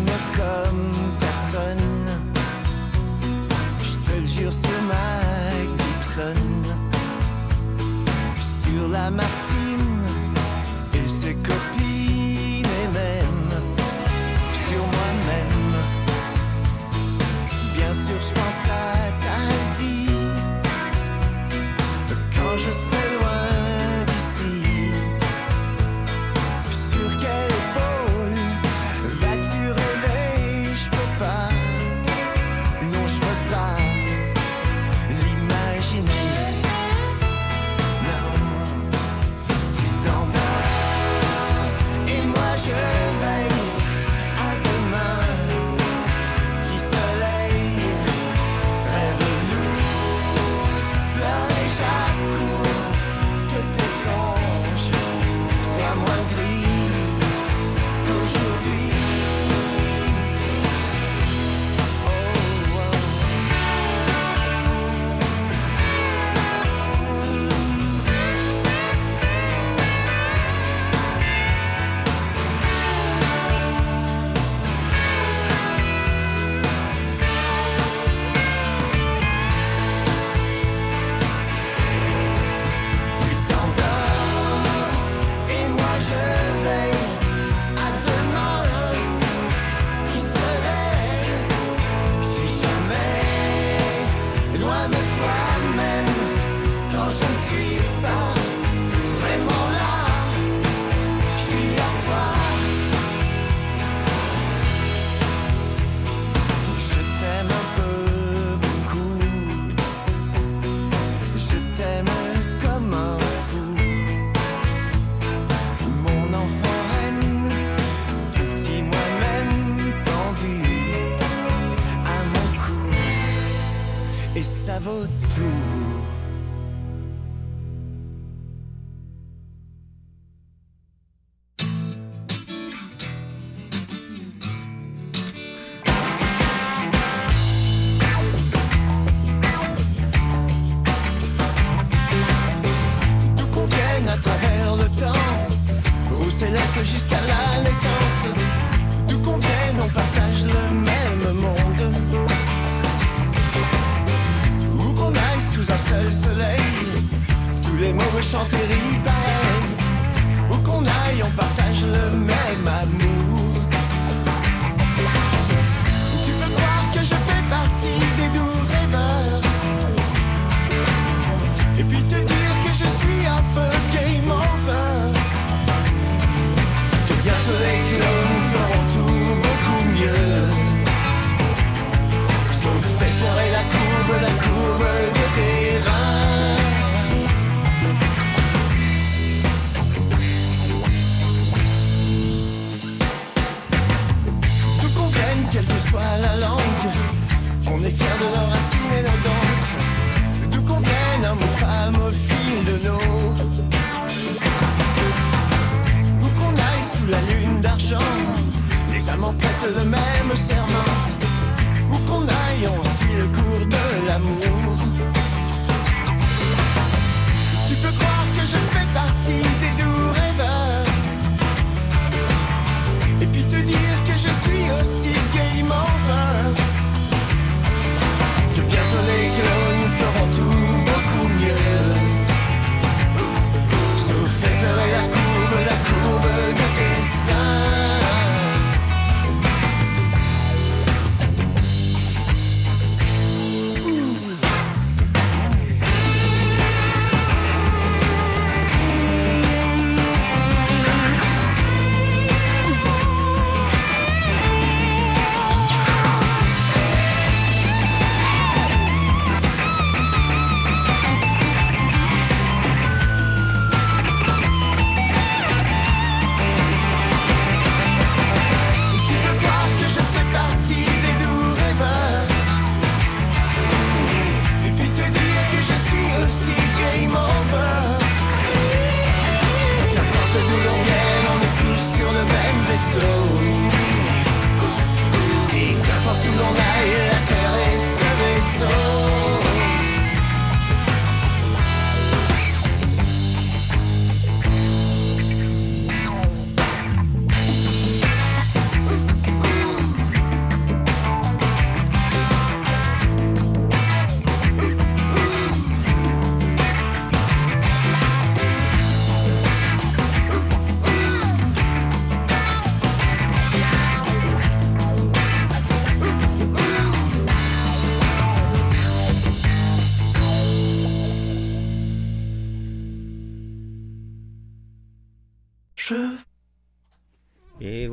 t'aime comme personne. Je te le jure sur ma Gibson, sur la Martine et ses copines et même sur moi-même. Bien sûr je pense à ta vie quand je serai loin d'ici. Sur quelle épaule vas-tu rêver? Je peux pas, non je veux pas l'imaginer. Non, tu t'endors et moi je veille à demain. Petit soleil, rêve lourd, pleure et j'accours que tes songes soient moins gris qu'aujourd'hui. Oh, oh. Tu t'endors et moi je veille à demain. Petit soleil, je suis jamais loin de toi-même quand je ne suis pas vraiment là. Je suis à toi. Je t'aime un peu beaucoup. Je t'aime comme un fou. Mon enfant reine, tout petit moi-même pendu à mon cou. Et ça vaut tout. D'où qu'on vienne à travers le temps, rouge céleste jusqu'à la naissance. D'où qu'on vienne, on partage le même monde. Où qu'on aille sous un seul soleil, tous les mots chantent et rient pareil. Où qu'on aille, on partage le même amour. Tu peux croire que je fais partie des doux rêveurs, et puis te dire que je suis un peu game over. Que bientôt les clones feront tout beaucoup mieux, sauf effoirer la courbe, la courbe de tes reins. D'où qu'on vienne, quelle que soit la langue, on est fiers de nos racines et nos danses. D'où qu'on vienne, homme ou femme au fil de l'eau. Où qu'on aille sous la lune d'argent, les amants prêtent le même serment. Où qu'on aille, on suit le cours de l'amour. Tu peux croire que je fais partie des doux rêveurs, et puis te dire que je suis aussi game over. Que bientôt les clones feront tout beaucoup mieux, sauf effeurer la courbe, la courbe de tes seins.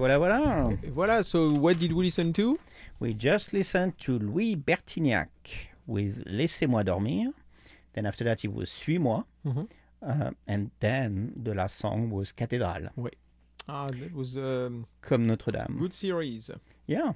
voilà, voilà. Voilà, so what did we listen to? We just listened to Louis Bertignac with Laissez-moi dormir. Then after that, it was Suis moi. Mm-hmm. Uh, and then the last song was Cathédrale. Oui. Ah, that was um, Comme Notre-Dame. good series. Yeah.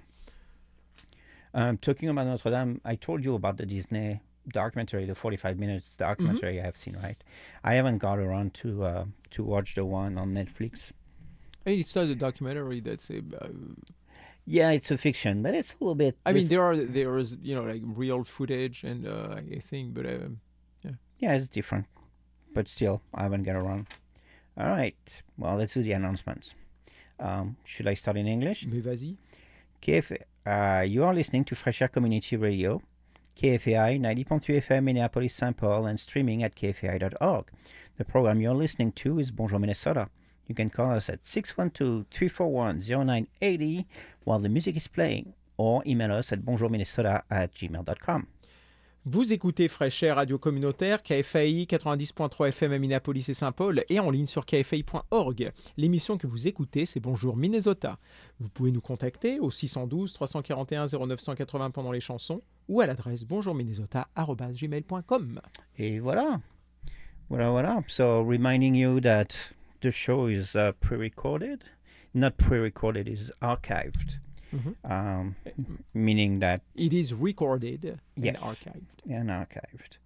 Um, talking about Notre-Dame, I told you about the Disney documentary, the forty-five minutes documentary Mm-hmm. I have seen, right? I haven't got around to uh, to watch the one on Netflix. Hey, it's not a documentary. That's a. Uh, Yeah, it's a fiction, but it's a little bit... I mean, this- there are there is you know like real footage and uh, I think, but um, Yeah, it's different. But still, I haven't got around. All right. Well, let's do the announcements. Um, should I start in English? mais vas-y. K F, uh, you are listening to Fresh Air Community Radio, K F A I ninety point three F M Minneapolis Saint Paul, and streaming at K F A I dot org. The program you're listening to is Bonjour Minnesota. You can call us at six one two, three four one, zero nine eight zero while the music is playing, or email us at bonjourminnesota at gmail dot com. Vous écoutez Fresh Air Radio Communautaire, K F A I quatre-vingt-dix point trois F M à Minneapolis et Saint-Paul et en ligne sur K F A I point org. L'émission que vous écoutez, c'est Bonjour Minnesota. Vous pouvez nous contacter au six un deux, trois quatre un, zéro neuf huit zéro pendant les chansons ou à l'adresse bonjourminnesota arobase gmail point com. Et voilà. Voilà, voilà. So, reminding you that the show is uh, pre-recorded. Not pre-recorded, is archived. Mm-hmm. Um, meaning that It is recorded Yes. and archived. and archived.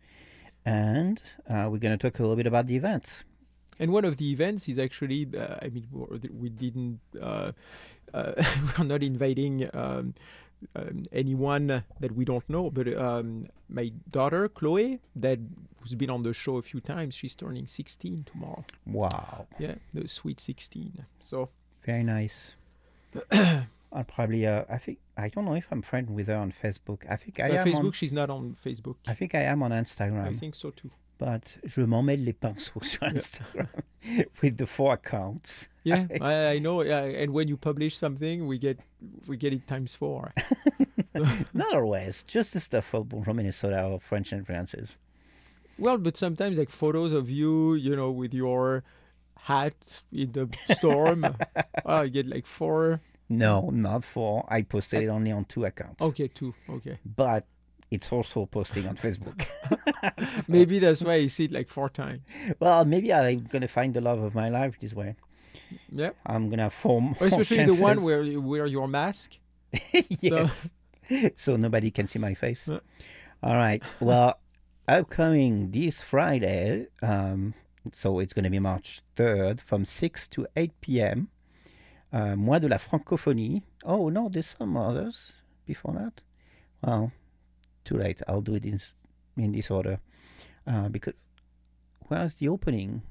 And uh, we're going to talk a little bit about the events. And one of the events is actually, uh, I mean, we didn't, uh, uh, we're not inviting um, um, anyone that we don't know, but um, my daughter, Chloe, that who's been on the show a few times, she's turning sixteen tomorrow. Wow. Yeah, the sweet sixteen. So, Very nice. I'll probably, uh, I think, I don't know if I'm friend with her on Facebook. I think I uh, am Facebook, on, she's not on Facebook. I think I am on Instagram. I think so too. But je m'en mêle les pinceaux sur Instagram with the four accounts. Yeah, I, I know. Yeah, and when you publish something, we get we get it times four. Not always. Just the stuff of Bonjour Minnesota or French influences. Well, but sometimes like photos of you, you know, with your hat in the storm. Oh, you get like four. No, not four. I posted it only on two accounts. Okay, two. Okay. But it's also posting on Facebook. So- Maybe that's why I see it like four times. Well, maybe I'm going to find the love of my life this way. Yeah. I'm going to have four more Or especially the one chances. where you wear your mask. Yes. So nobody can see my face. Yeah. All right. Well, upcoming this Friday, um, so it's going to be March third from six to eight p.m. Uh, Mois de la Francophonie. Oh, no, there's some others before that. Well, too late. I'll do it in, in this order. Uh, because, where's the opening?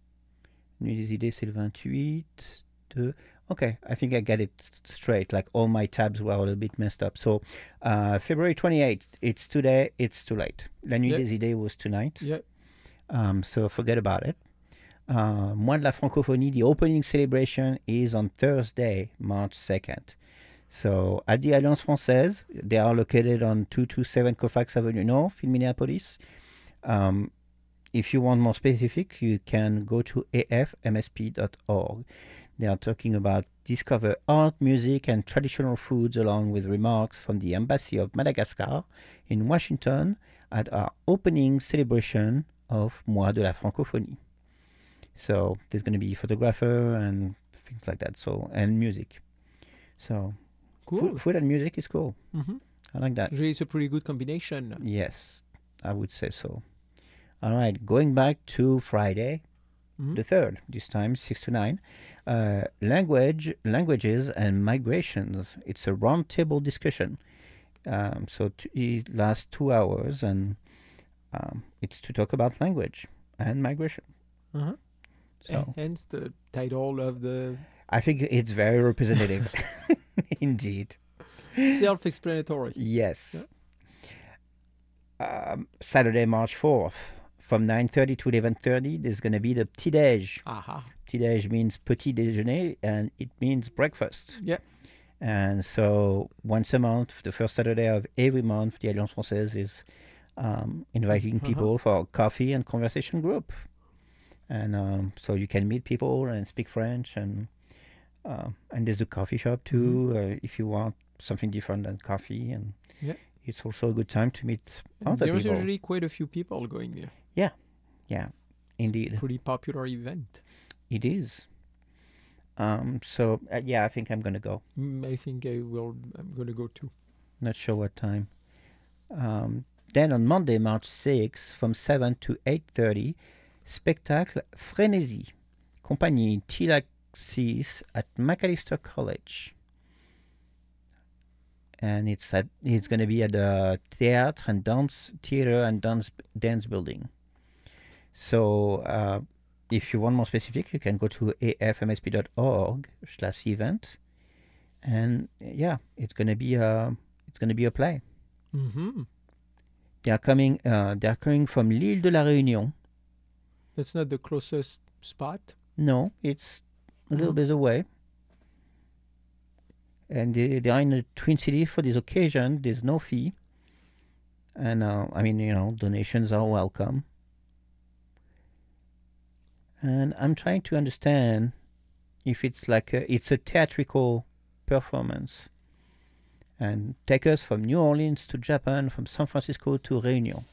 Nuit des idées, c'est le vingt-huit de... Okay, I think I got it straight. Like all my tabs were a little bit messed up. So, uh, February twenty-eighth, it's today, it's too late. La Nuit Yeah. des idées was tonight. Yeah. Um, so forget about it. Uh, Mois de la Francophonie, the opening celebration is on Thursday, March second. So at the Alliance Française, they are located on two twenty-seven Colfax Avenue North in Minneapolis. Um, if you want more specific, you can go to a f m s p dot org. They are talking about discover art, music, and traditional foods along with remarks from the Embassy of Madagascar in Washington at our opening celebration of Mois de la Francophonie. So there's going to be photographer and things like that. So and music. So Cool. food, food and music is cool. Mm-hmm. I like that. Usually it's a pretty good combination. Yes, I would say so. All right, going back to Friday, Mhm. the third. This time six to nine. Uh, language, languages and migrations. It's a roundtable discussion. Um, so t- it lasts two hours, and um, it's to talk about language and migration. Uh-huh. So And hence the title of the I think it's very representative, indeed. self-explanatory. Yes. Um, Saturday, March fourth, from nine thirty to eleven thirty, there's going to be the petit déj. Aha. Petit déj means petit déjeuner, and it means breakfast. Yeah. And so once a month, the first Saturday of every month, the Alliance Française is um, inviting Uh-huh. people for coffee and conversation group. And um, so you can meet people and speak French and Uh, and there's the coffee shop too, mm-hmm. uh, if you want something different than coffee. And yeah. it's also a good time to meet and other there's people. There's usually quite a few people going there. Yeah, yeah, indeed. It's a pretty popular event. It is. Um, so, uh, yeah, I think I'm going to go. Mm, I think I will. I'm going to go too. Not sure what time. Um, then on Monday, March sixth, from seven to eight thirty, spectacle Frénésie, compagnie Tilaxis at Macalester College. And it's at it's going to be at the Theatre and Dance Theatre and Dance Dance Building. So, uh, if you want more specific, you can go to a f m s p dot org slash event, and yeah, it's going to be a it's going to be a play. Mm-hmm. They are coming. Uh, they are coming from l'Île de la Réunion. That's not the closest spot. No, it's a little Mm-hmm. bit away. And they, they are in the Twin City for this occasion. There's no fee. And, uh, I mean, you know, donations are welcome. And I'm trying to understand if it's like a, it's a theatrical performance. And take us from New Orleans to Japan, from San Francisco to Réunion.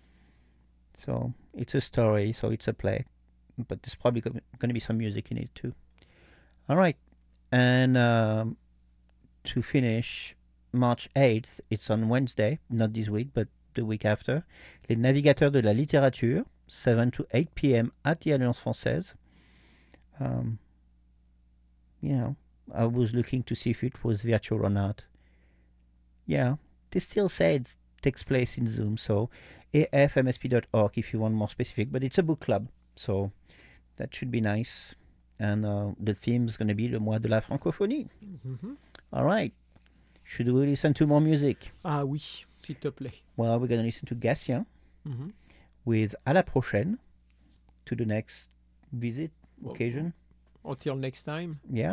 So it's a story, so it's a play. But there's probably going to be some music in it too. All right. And um, to finish, March eighth, it's on Wednesday, not this week, but the week after. Les Navigateurs de la Littérature, seven to eight p.m. at the Alliance Française. Um, you know, I was looking to see if it was virtual or not. Yeah, they still say it takes place in Zoom, so a f m s p dot org if you want more specific, but it's a book club, so that should be nice. And uh, the theme is going to be le mois de la francophonie. Mm-hmm. All right. Should we listen to more music? Ah oui, s'il te plaît. Well, we're going to listen to Gatien Mm-hmm. with À la prochaine, to the next visit, Well, occasion. Until next time. Yeah.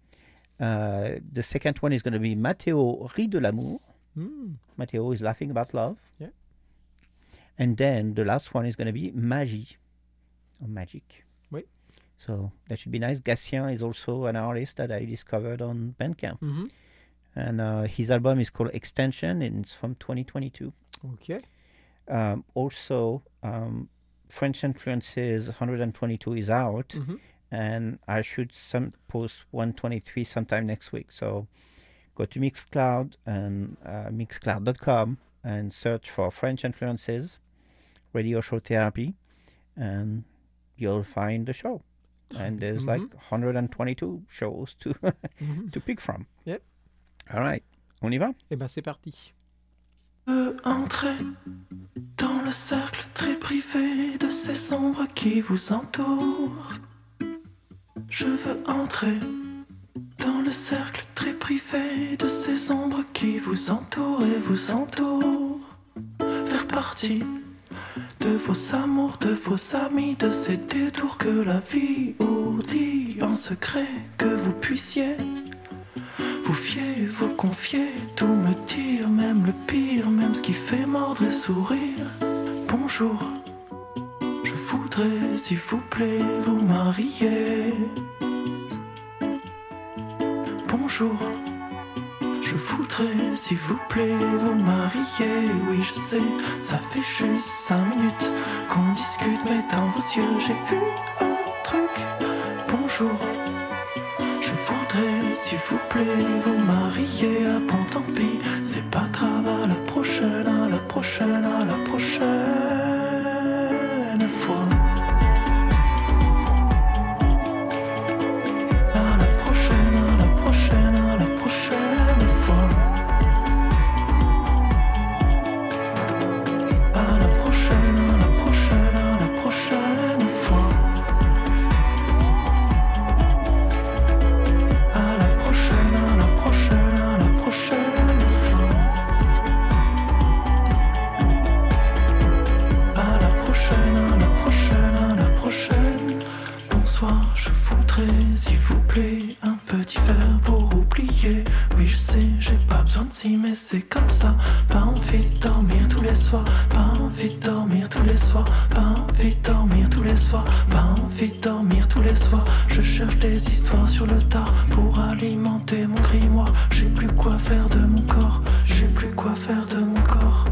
Uh, the second one is going to be Matteo rit de l'amour. Mm. Matteo is laughing about love. Yeah. And then the last one is going to be Magie, or Magic. Oui. So that should be nice. Gatien is also an artist that I discovered on Bandcamp. Mm-hmm. And uh, his album is called Extension, and it's from twenty twenty-two. Okay. Um, also, um, French Influences one hundred twenty-two is out, Mm-hmm. and I should some post one twenty-three sometime next week. So go to Mixcloud and uh, mixcloud dot com and search for French Influences Radio Show Therapy, and you'll find the show. And there's Mhm. like one hundred twenty-two shows to Mhm. to pick from. Yep. All right, on y va? Eh ben c'est parti. veux entrer dans le cercle très privé de ces ombres qui vous entourent. Je veux entrer dans le cercle très privé de ces ombres qui vous entourent et vous entourent. Faire partie de vos amours, de vos amis, de ces détours que la vie ourdit en secret, que vous puissiez vous fier, vous confier, tout me dire, même le pire, même ce qui fait mordre et sourire. Bonjour, je voudrais, s'il vous plaît, vous marier. Bonjour, je voudrais, s'il vous plaît, vous marier. Oui, je sais, ça fait juste cinq minutes qu'on discute, mais dans vos yeux, j'ai vu un truc. Bonjour, je voudrais, s'il vous plaît, vous marier. Ah bon, tant pis, c'est pas grave, à la prochaine, à la prochaine, à la prochaine fois. À la prochaine, à la prochaine, à la prochaine fois. À la prochaine, à la prochaine, à la prochaine fois. À la prochaine, à la prochaine, à la prochaine. gentil, mais c'est comme ça. Pas envie de dormir tous les soirs, pas envie de dormir tous les soirs, pas envie de dormir tous les soirs, pas envie de dormir tous les soirs. Je cherche des histoires sur le tard pour alimenter mon grimoire. Je sais plus quoi faire de mon corps, je sais plus quoi faire de mon corps.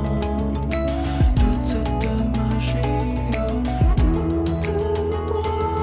Toute cette magie autour de moi.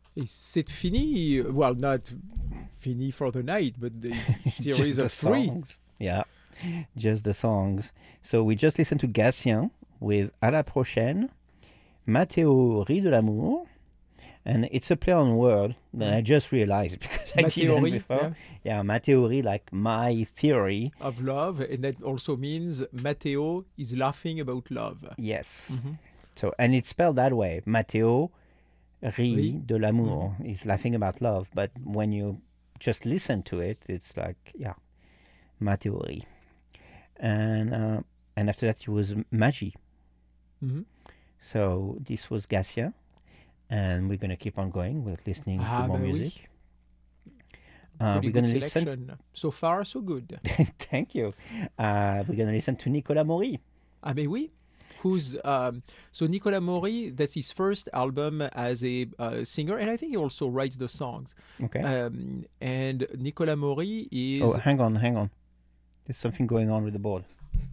Et c'est fini. Well, not fini for the night, but the series Just of the three. songs. Yeah, just the songs. So we just listened to Gatien with À la prochaine, Matteo rit de l'amour, and it's a play on word that I just realized because I didn't Mathéorie, before. yeah. Yeah, Mathéorie, like my theory. Of love, and that also means Matteo is laughing about love. Yes. Mhm. So, and it's spelled that way. Matteo rit Rit. de l'amour. He's laughing about love, but when you just listen to it, it's like, yeah, Matteo rit. And, uh, and after that, it was Magie. Mhm. So this was Gatien, and we're going to keep on going with listening Ah, to more bah oui. music. Uh, Pretty we're going good to listen. selection. So far, so good. Thank you. Uh, we're going to listen to Nicolas Maury. Ah, mais oui. Who's um, so Nicolas Maury? That's his first album as a uh, singer, and I think he also writes the songs. Okay. Um, and Nicolas Maury is. Oh, hang on, hang on. There's something going on with the board.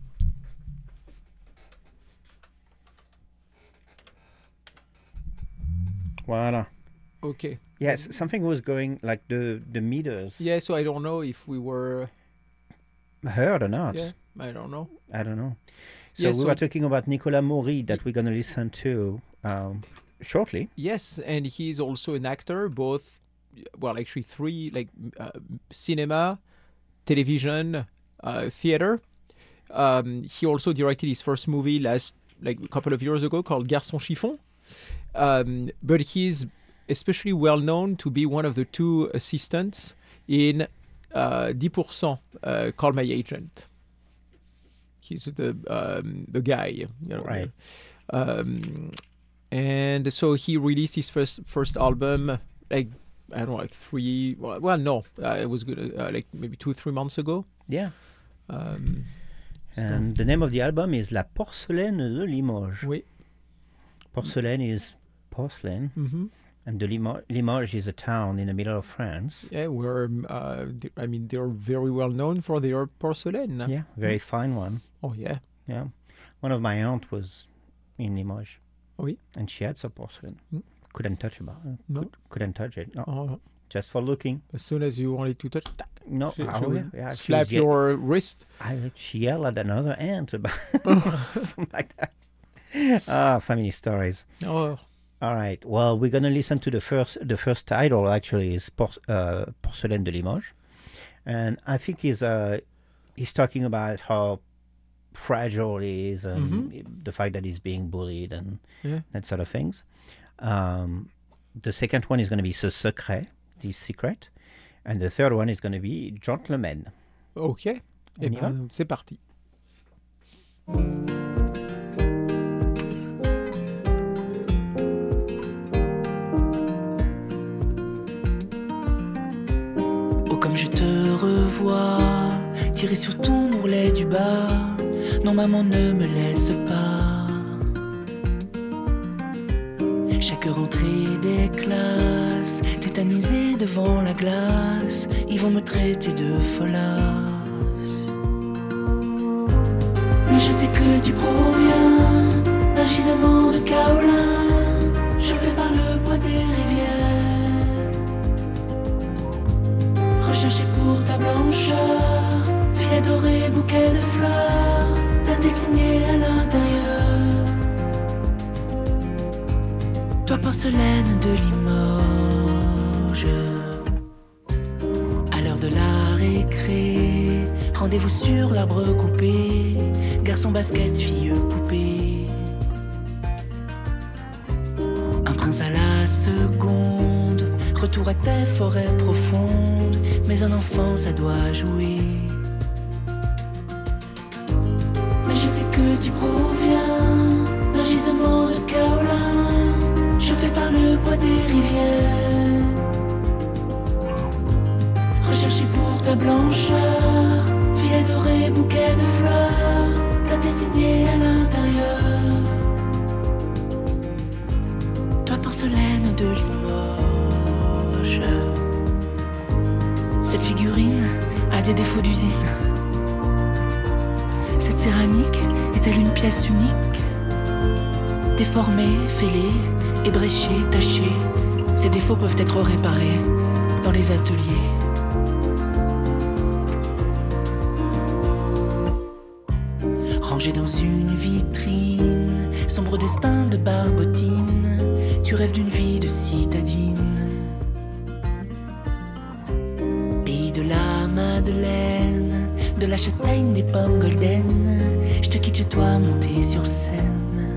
Voila. Okay. Yes, something was going like the the meters Yeah, so I don't know if we were. heard or not. Yeah, I don't know. I don't know. So Yeah, we so- were talking about Nicolas Maury that we're going to listen to um, shortly. Yes, and he's also an actor, both, well, actually three, like uh, cinema, television, uh, theater. Um, he also directed his first movie last, like a couple of years ago, called Garçon Chiffon. Um, but he's especially well known to be one of the two assistants in uh, ten percent, uh, Call My Agent. He's the um, the guy, you know. Right. Um, and so he released his first first album, like I don't know, like three. Well, well no, uh, it was good, uh, like maybe two, three months ago. Yeah. Um, And the name of the album is La Porcelaine de Limoges. Oui. Porcelaine is porcelain, Mhm. and de Limo- Limoges is a town in the middle of France. Yeah, we're. Um, uh, th- I mean, they're very well known for their porcelain. Yeah, very fine one. Oh yeah. Yeah. One of my aunt was in Limoges. Oui. And she had some porcelain. Mm. Couldn't touch about it. No. Could, couldn't touch it. No. Oh. Just for looking. As soon as you wanted to touch, tac, No. she, oh, she yeah, will yeah, she slap was ye- your wrist. I, she yelled at another aunt about something like that. Ah, family stories. Oh. All right. Well, we're gonna listen to the first. The first title actually is Por- uh, Porcelaine de Limoges, and I think he's uh he's talking about how fragile he is and the fact that he's being bullied and Yeah. that sort of things. Um, the second one is going to be Ce Secret, The Secret, and the third one is going to be Gentleman. Ok. Eh On y va? ben, c'est parti. Oh, comme je te revois, tiré sur ton ourlet du bas. Non, maman, ne me laisse pas. Chaque rentrée des classes, tétanisée devant la glace, ils vont me traiter de folasse. Mais je sais que tu proviens d'un gisement de kaolin, chauffé par le poids des rivières. Recherché pour ta blancheur, filet doré, bouquet de fleurs, t'as dessiné à l'intérieur. Toi, porcelaine de Limoges. À l'heure de la récré, rendez-vous sur l'arbre coupé, garçon basket, fille poupée. Un prince à la seconde, retour à tes forêts profondes, mais un enfant ça doit jouer. Mais je sais que tu proviens d'un gisement de kaolin, chauffé par le poids des rivières. Recherché pour ta blancheur, filet doré, bouquet de fleurs, t'as dessiné à l'intérieur. Toi, porcelaine de Limoges. Cette figurine a des défauts d'usine. Cette céramique est-elle une pièce unique? Déformée, fêlée, ébréchée, tachée, Ces défauts peuvent être réparés dans les ateliers. Rangé dans une vitrine, sombre destin de barbotine, tu rêves d'une vie de citadine. Pays de la Madeleine, de la châtaigne des pommes golden, je te quitte chez toi monter sur scène.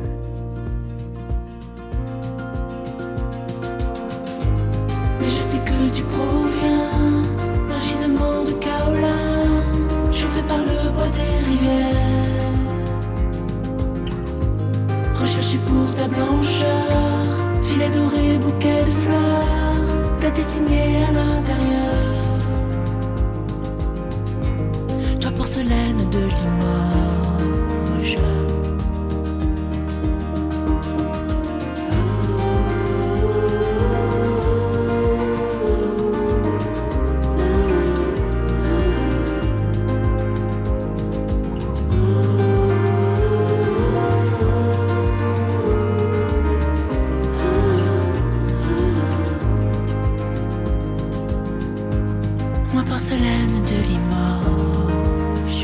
Mais je sais que tu proviens d'un gisement de kaolin, chauffé par le bois des rivières. Recherché pour ta blancheur, filet doré, bouquet de fleurs, daté signé à l'intérieur. Toi porcelaine de Limoges. Moi porcelaine de Limoges.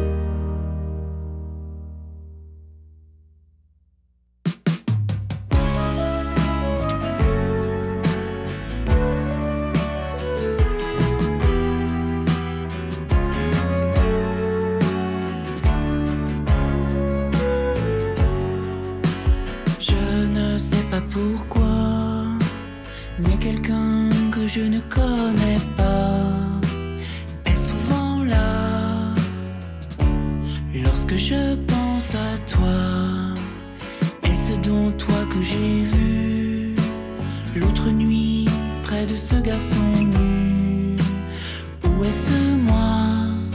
Je ne sais pas pourquoi, mais quelqu'un que je ne connais pas est souvent là. Lorsque je pense à toi, est-ce donc toi que j'ai vu l'autre nuit près de ce garçon nu? Ou est-ce moi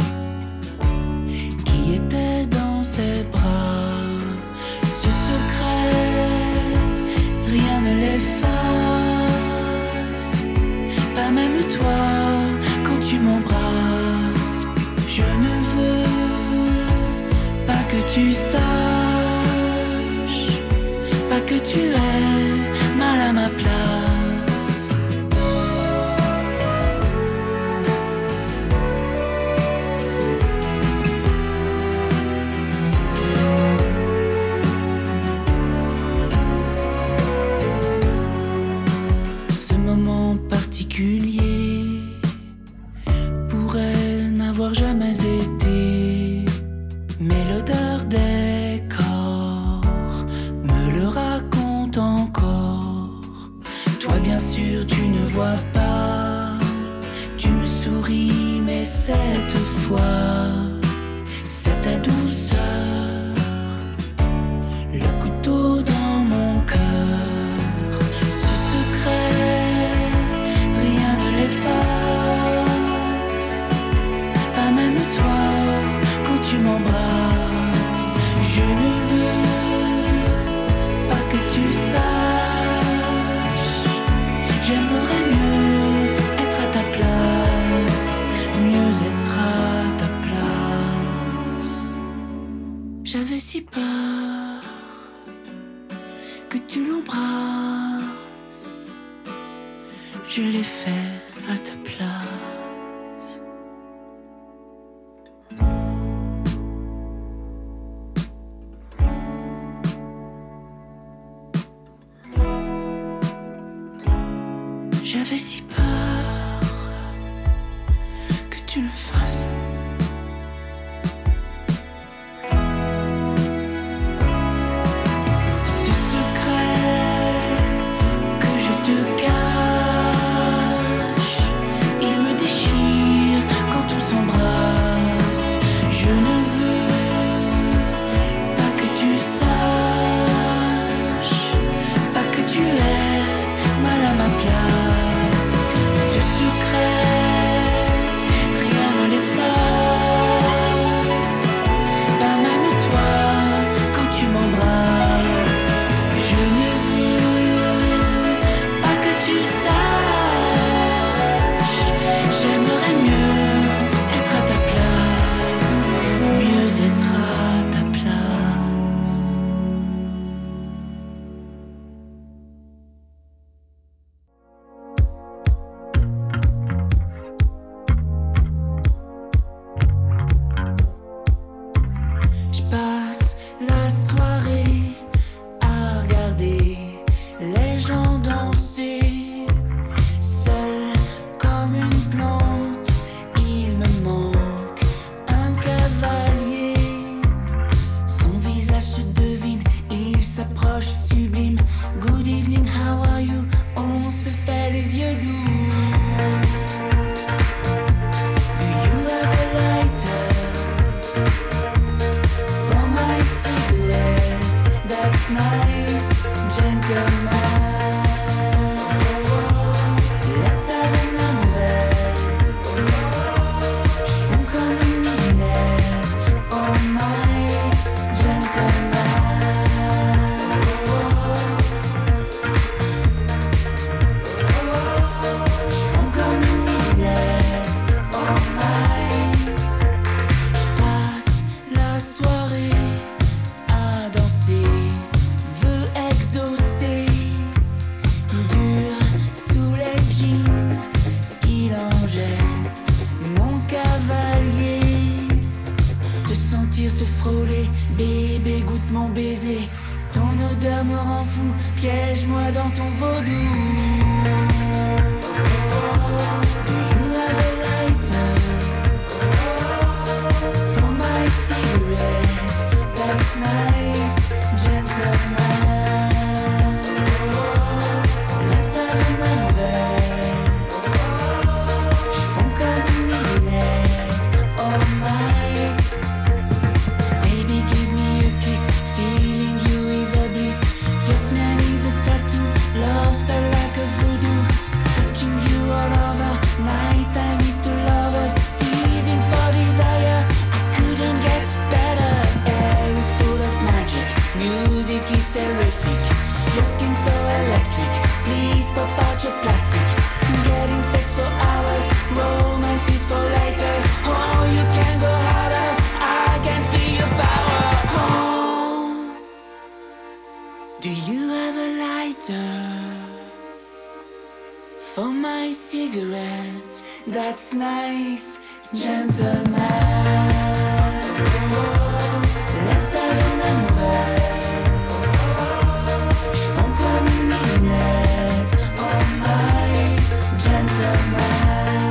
qui étais dans ses bras? Ce secret, rien ne l'efface, pas même toi quand tu m'embrasses. Je ne veux pas que tu saches, pas que tu aies mal à ma place. Ce moment particulier pourrait n'avoir jamais été, mais l'odeur des corps me le raconte encore. Toi bien sûr tu ne vois pas, tu me souris, mais cette fois c'est ta douceur, le couteau dans mon cœur. Ce secret, rien ne l'efface, pas même toi quand tu m'embrasses. Je ne veux pas que tu saches, j'aimerais mieux être à ta place, mieux être à ta place. J'avais si peur que tu l'embrasses, je l'ai fait à ta place. J'avais si peur que tu le fasses. Ce secret que je te cache, il me déchire quand on s'embrasse. Je ne veux pas que tu saches, pas que tu aies mal à ma place. Ce secret, rien ne l'efface, approche sublime. Good evening, how are you? On se fait les yeux doux. Do you have a lighter for my cigarette? That's nice, gentleman. Let's have another. J'fonds comme une midinette. Oh my gentleman. J'fonds comme une midinette. Oh my. J'passe la soirée à danser, veux exaucer, dur sous les jeans, ce qu'il en jette, mon cavalier. Te sentir te frôler, bébé, goûte mon baiser. Ton odeur me rend fou, piège-moi dans ton vaudou. Do you have a lighter for my cigarette? That's nice, gentleman. Let's have another. J'fonds comme une midinette. Oh my. Baby, give me a kiss. Feeling you is a bliss. Your smell is a tattoo. Love spell like a voodoo. Touching you all over. Nighttime is to lovers. Teasing for desire. I couldn't get better. Air is full of magic. Music is terrific. Your skin so electric. Please pop out your plastic. Getting sex for hours. Romance is for later. Oh, you can go harder. I can feel your power. Oh, do you have a lighter for my cigarette? That's nice, gentleman. Let's have another. J'fonds comme une midinette. Oh my gentleman.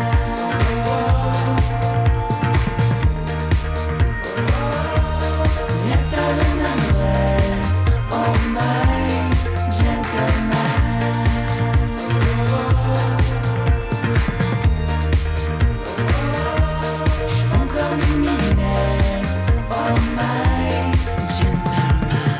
Let's have another. Oh my gentleman. J'fonds comme une midinette. Oh my gentleman.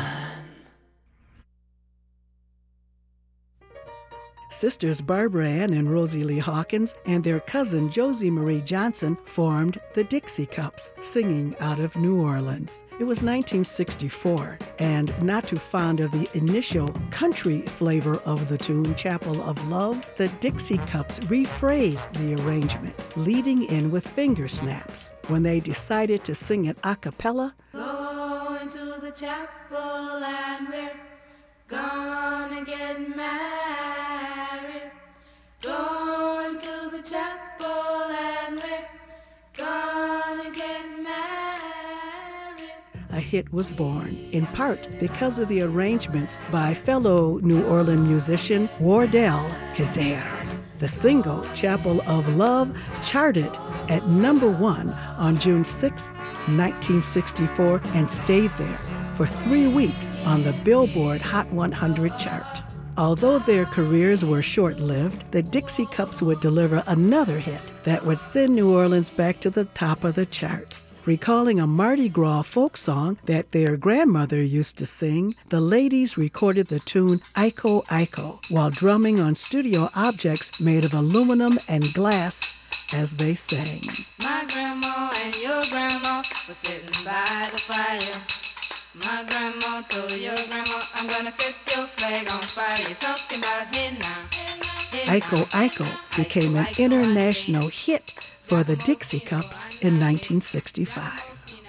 Sisters Barbara Ann and Rosie Lee Hawkins and their cousin Josie Marie Johnson formed the Dixie Cups, singing out of New Orleans. It was nineteen sixty-four, and not too fond of the initial country flavor of the tune Chapel of Love, the Dixie Cups rephrased the arrangement, leading in with finger snaps. When they decided to sing it a cappella, Going to the chapel and we're gonna get married. Going to the chapel and we're gonna get married. a hit was born, in part because of the arrangements by fellow New Orleans musician Wardell Kazare. The single, Chapel of Love, charted at number one on June sixth, nineteen sixty-four, and stayed there for three weeks on the Billboard Hot one hundred chart. Although their careers were short-lived, the Dixie Cups would deliver another hit that would send New Orleans back to the top of the charts. Recalling a Mardi Gras folk song that their grandmother used to sing, the ladies recorded the tune Iko Iko while drumming on studio objects made of aluminum and glass as they sang. My grandma and your grandma were sitting by the fire. My grandma told your grandma, I'm gonna set your flag on fire. You're talking about hey now. Hey Iko Iko became an international hit for the Dixie Cups in nineteen sixty-five.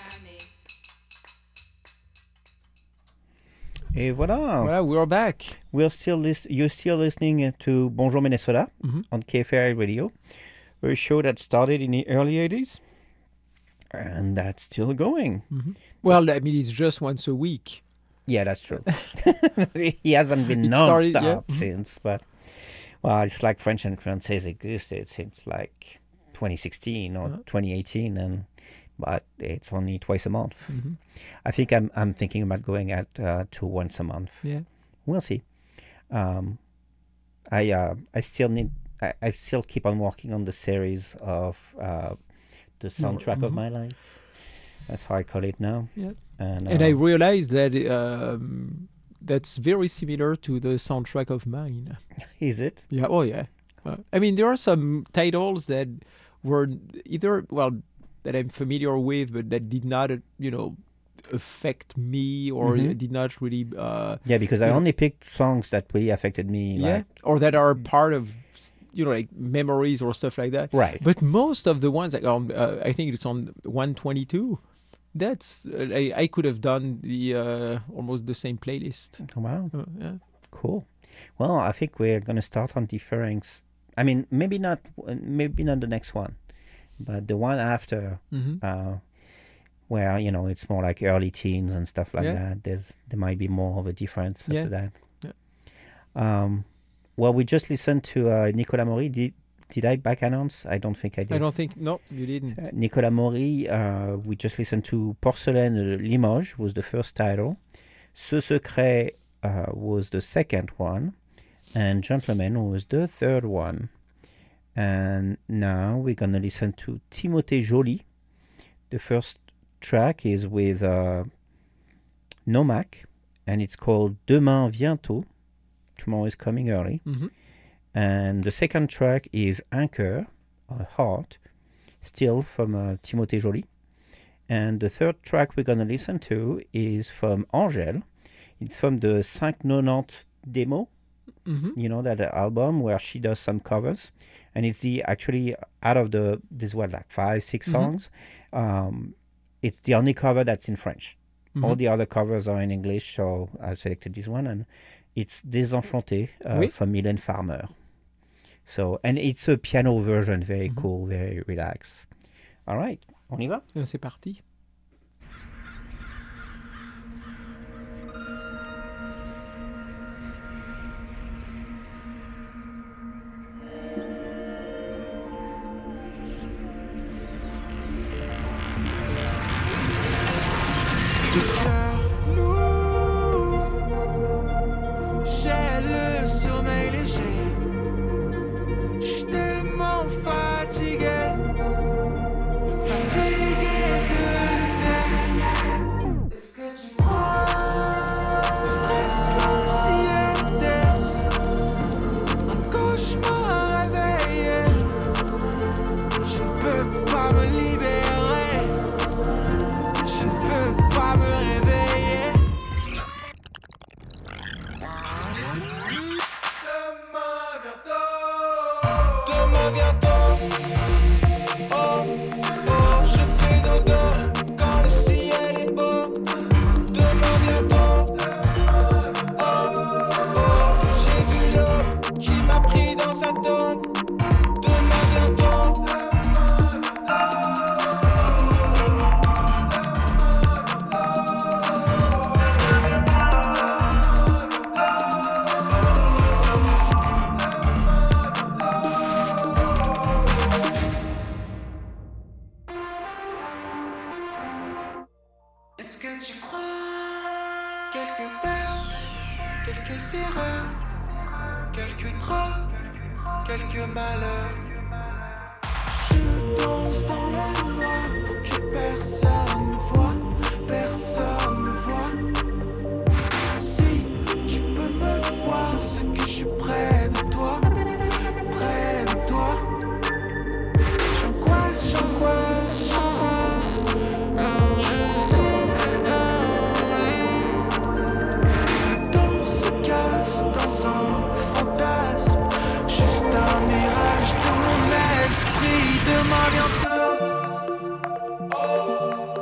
Et voilà. Voilà, we're back. We're still lis- you're still listening to Bonjour Minnesota mm-hmm. on K F A I Radio, a show that started in the early eighties. And that's still going. Mm-hmm. Well, I mean, it's just once a week. Yeah, that's true. He hasn't been It non-stop started, yeah. since, but well, it's like French and Française existed since like twenty sixteen or uh-huh. twenty eighteen, and but it's only twice a month. Mm-hmm. I think I'm I'm thinking about going at uh, to once a month. Yeah, we'll see. Um, I uh, I still need I, I still keep on working on the series of uh, the soundtrack mm-hmm. of my life. That's how I call it now. Yeah, and, and uh, I realized that um, that's very similar to the soundtrack of mine. Is it? Yeah. Oh yeah. Uh, I mean, there are some titles that were either well that I'm familiar with, but that did not, uh, you know, affect me or Mhm. did not really. Uh, Yeah, because I you know, only picked songs that really affected me. yeah, Like, or that are part of, you know, like memories or stuff like that. Right. But most of the ones, like um, uh, I think it's on one twenty-two. That's uh, I, I could have done the uh, almost the same playlist. Oh, wow. Uh, yeah. Cool. Well, I think we're going to start on differing. s- I mean, maybe not, maybe not the next one, but the one after, Mhm. uh, where you know it's more like early teens and stuff like Yeah. that. There's there might be more of a difference Yeah. after that. Yeah. Um, well, we just listened to uh, Nicolas Maury. Did did I back announce? I don't think I did. I don't think no, you didn't. Uh, Nicolas Maury, uh, we just listened to Porcelaine de Limoges was the first title. Ce Secret uh, was the second one. And Gentleman was the third one. And now we're going to listen to Timothée Joly. The first track is with uh, Nomak, and it's called Demain Bientôt. Tomorrow is coming early. Mhm. And the second track is Un Cœur, a Heart, still from uh, Timothée Joly. And the third track we're going to listen to is from Angèle. It's from the five ninety demo, Mhm. you know, that album where she does some covers. And it's the actually out of the, this what, like five, six Mhm. songs, um, it's the only cover that's in French. All Mhm. the other covers are in English, so I selected this one. And it's Désenchanté uh, Oui. from Mylène Farmer. So, and it's a piano version, very Mhm. cool, very relaxed. All right, on y va? Euh, C'est parti. J'ai le sommeil léger. J'suis tellement fatigué, fatigué de lutter. Est-ce que tu crois? Le stress, l'anxiété, un cauchemar réveillé. Je ne peux pas me libérer, je ne peux pas me réveiller. Demain bientôt, oh, oh, je fais dodo quand le ciel est beau. Demain bientôt, oh, oh, j'ai vu l'eau qui m'a pris dans sa tombe. Demain bientôt, est-ce que tu crois quelques peurs, quelques erreurs, quelques trop, quelques malheurs? Je danse dans le noir pour que personne ne voit, personne ne voit. Si tu peux me voir, c'est que je suis près de toi, près de toi. J'angoisse, j'angoisse, j'angoisse. Le temps se casse dans un fantasme, juste un mirage dans mon esprit. Demain bientôt, oh,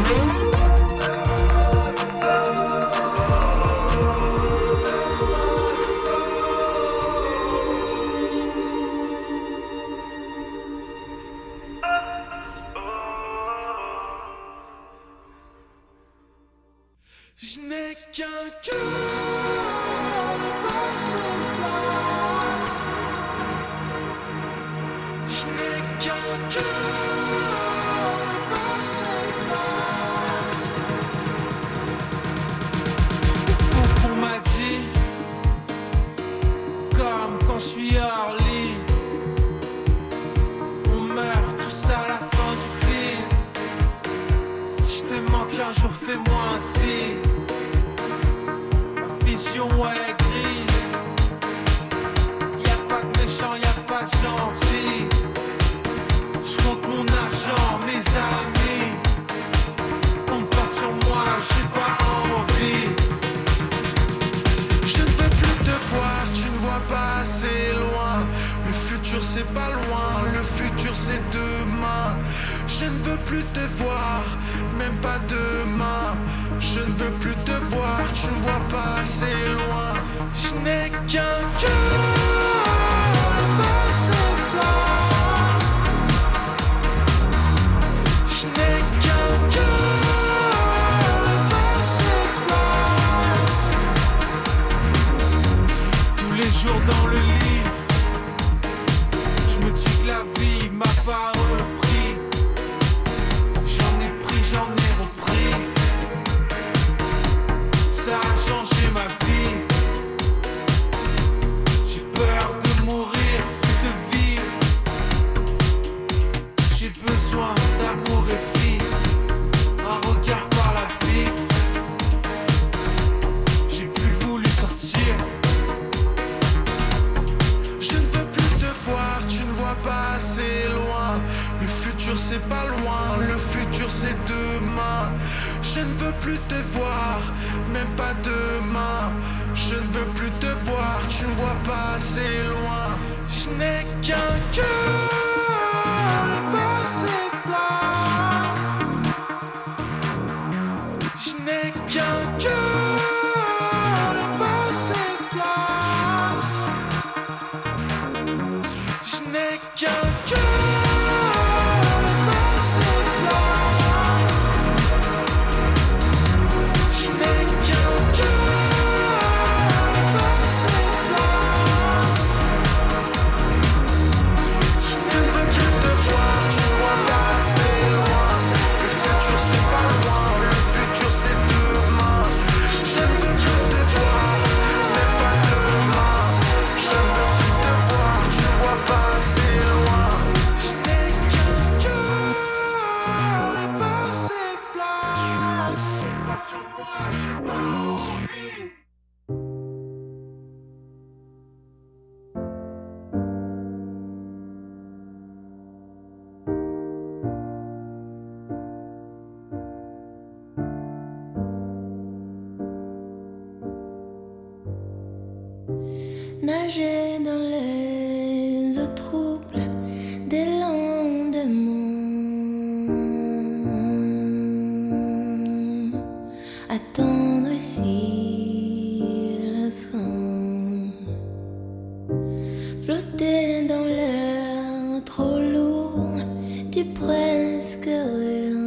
Je n'ai qu'un cœur et pas sa place. Je n'ai qu'un cœur et pas sa place. Tout est faux qu'on m'a dit, comme quand je suis hors lit. On meurt tous à la fin du film. Si je te manque un jour, fais-moi ainsi. Vision est grise. Y'a pas de méchant, y'a pas de gentil. J'compte mon argent, mes amis. Compte pas sur moi, j'ai pas envie. Je ne veux plus te voir, tu ne vois pas assez loin. Le futur c'est pas loin, le futur c'est demain. Je ne veux plus te voir, même pas demain. Je ne veux plus te voir, tu ne vois pas assez loin. Je n'ai qu'un cœur et pas sa place. Je n'ai qu'un cœur et pas sa place. Tous les jours dans le lit, je me dis que la vie m'a pas repris. J'en ai pris, j'en ai repris. Ça a changé ma vie. J'ai peur de mourir, plus de vivre. J'ai besoin d'amour et vie. Un regard par la vie. J'ai plus voulu sortir. Je ne veux plus te voir, tu ne vois pas assez loin. Le futur c'est pas loin, le futur c'est demain. Je ne veux plus te voir, même pas demain. Je ne veux plus te voir, tu ne vois pas assez loin. Je n'ai qu'un cœur et pas sa place. Je n'ai qu'un cœur et pas sa place. Je n'ai qu'un cœur et pas sa place. Je n'ai qu'un cœur et pas sa place. Je ne veux plus te voir, tu ne vois pas assez loin. Le futur c'est pas loin, le futur c'est demain. Je ne veux plus te voir, même pas demain. Je ne veux plus te voir, tu ne vois pas assez loin. Je n'ai qu'un cœur et pas sa place. Nager dans les eaux troubles des lendemains, attendre ici la fin, flotter dans l'air trop lourd du presque rien.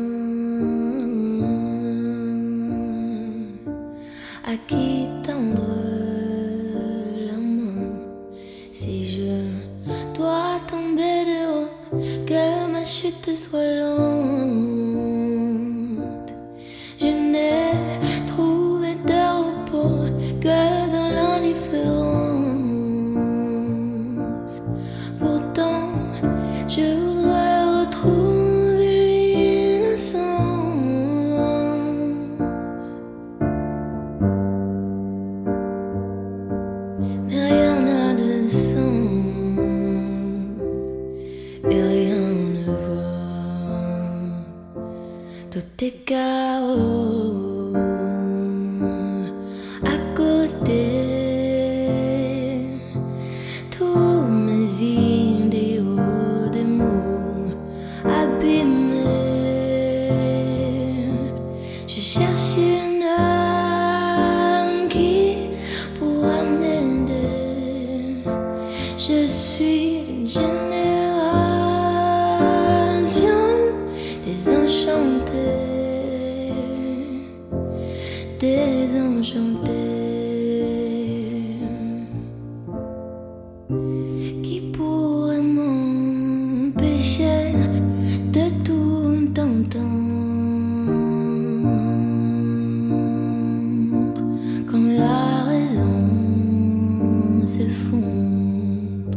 À qui tendre la main si je dois tomber de haut, que ma chute soit lente. Je n'ai trouvé de repos que dans l'indifférence. Pourtant, je voudrais retrouver l'innocence. Mais rien n'a de sens et rien ne va. Tout est chaos à côté. Tous mes idéaux, des mots abîmés. cherche une âme qui pourra m'aider. Je suis d'une génération désenchantée, désenchantée, qui pourrait m'empêcher de tout entendre quand la raison s'effondre.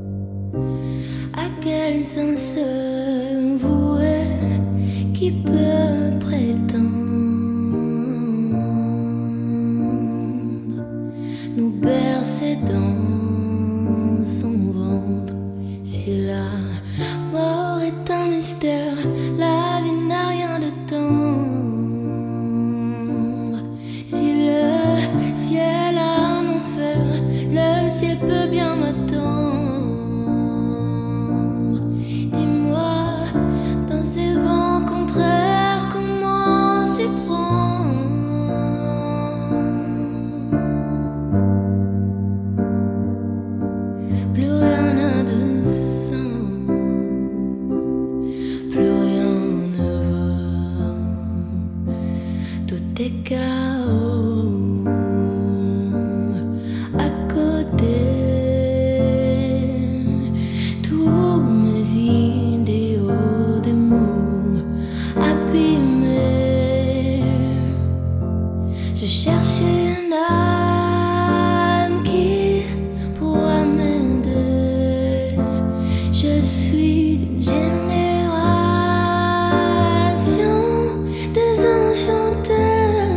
À quel sens voué qui peut prétendre nous bercer dans son ventre? Si la mort est un mystère, la vie n'a rien de tendre. Si le ciel a un enfer, le ciel peut bien m'attendre. Dis-moi, dans ces vents contraires, comment s'y prendre? Plus rien n'a de sens, plus rien ne va, tout est chaos à côté. Tous mes idéaux, des mots abîmés. Je cherche une âme qui pourra m'aider. Je suis d'une génération désenchantée,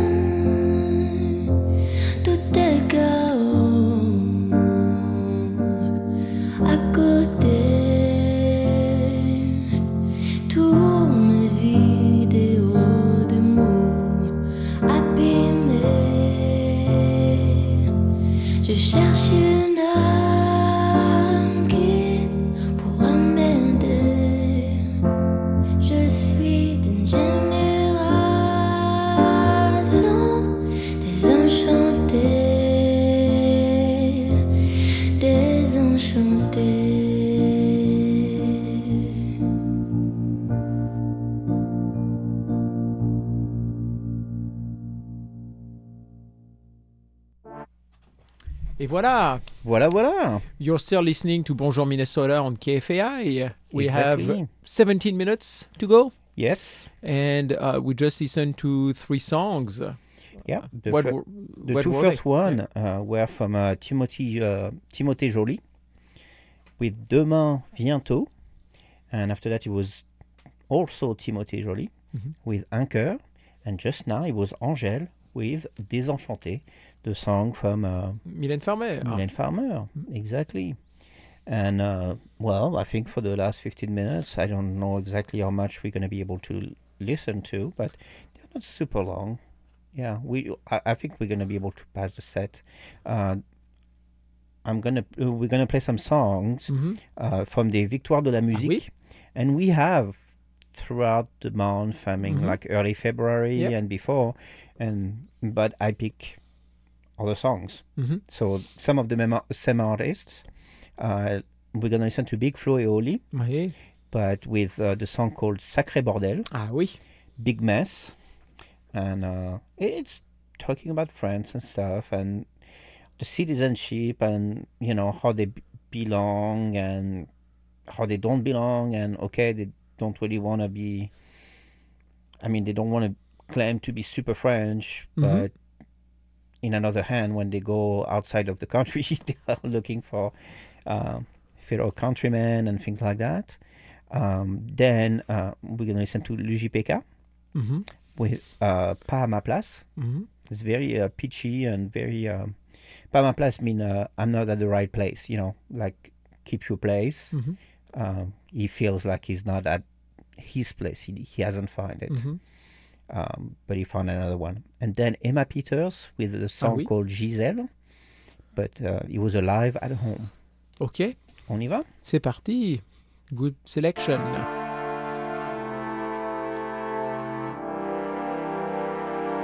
tout est chaos à côté. Tous mes idéaux, des mots abîmés. Je cherche une âme qui pourra m'aider. Je suis d'une génération désenchantée, désenchantée. Et voilà. Voilà, voilà. You're still listening to Bonjour Minnesota on K F A I. We Exactly. have seventeen minutes to go. Yes. And uh, we just listened to three songs. Yeah. The, What fir- were- the what two were first they? one uh, were from uh, Timothy uh, Timothée Joly with Demain Bientôt, and after that it was also Timothée Joly Mhm. with Un Cœur, and just now it was Angèle with Désenchanté, the song from uh, Mylène Farmer. Ah. Mylène Farmer, exactly. And uh, well, I think for the last fifteen minutes, I don't know exactly how much we're going to be able to l- listen to, but they're not super long. Yeah, we. I, I think we're going to be able to pass the set. Uh, I'm gonna. Uh, we're gonna play some songs Mhm. uh, from the Victoire de la Musique, and we have throughout the month. I mean, Mhm. like early February Yep. and before, and but I pick other songs. Mhm. So some of the mem- same artists. Uh, we're gonna listen to Big Flo et Oli, Oui. but with uh, the song called Sacré Bordel. Ah oui. Big Mess, and uh, it's talking about France and stuff, and the citizenship, and you know how they b- belong and how they don't belong, and okay, they don't really want to be. I mean, they don't want to claim to be super French, Mhm. but in another hand, when they go outside of the country, they are looking for uh, fellow countrymen and things like that. Um, then uh, we're gonna listen to L J P K Mhm. with uh, Pas à ma place. Mhm. It's very uh, pitchy and very. Um, Pas à ma place mean uh, I'm not at the right place. You know, like keep your place. Mhm. Um, he feels like he's not at his place. He he hasn't found it. Mhm. Um, but he found another one. And then Emma Peters with the song oui. called Gisèle. But uh, it was alive at home. Ok. On y va? C'est parti. Good selection.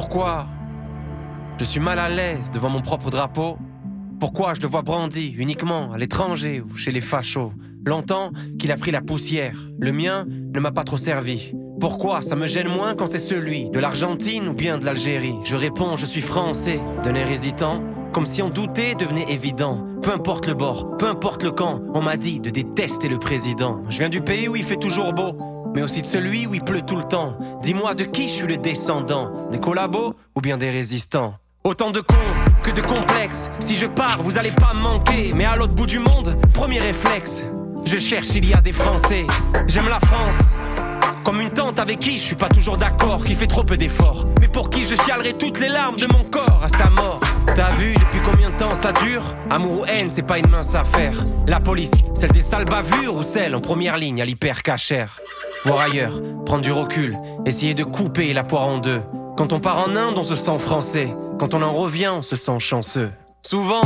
pourquoi je suis mal à l'aise devant mon propre drapeau. Pourquoi je le vois brandi uniquement à l'étranger ou chez les fachos. Longtemps qu'il a pris la poussière, le mien ne m'a pas trop servi. Pourquoi ça me gêne moins quand c'est celui de l'Argentine ou bien de l'Algérie? Je réponds, je suis français, d'un air hésitant, comme si en douter devenait évident. Peu importe le bord, peu importe le camp, on m'a dit de détester le président. Je viens du pays où il fait toujours beau, mais aussi de celui où il pleut tout le temps. Dis-moi de qui je suis le descendant, des collabos ou bien des résistants? Autant de cons que de complexes. Si je pars, vous allez pas me manquer. Mais à l'autre bout du monde, premier réflexe, je cherche s'il y a des Français. J'aime la France, comme une tante avec qui je suis pas toujours d'accord, qui fait trop peu d'efforts, mais pour qui je chialerai toutes les larmes de mon corps à sa mort. T'as vu depuis combien de temps ça dure? Amour ou haine, c'est pas une mince affaire. La police, celle des sales bavures ou celle en première ligne à l'hyper cachère? Voir ailleurs, prendre du recul, essayer de couper la poire en deux. Quand on part en Inde, on se sent français. Quand on en revient, on se sent chanceux. Souvent,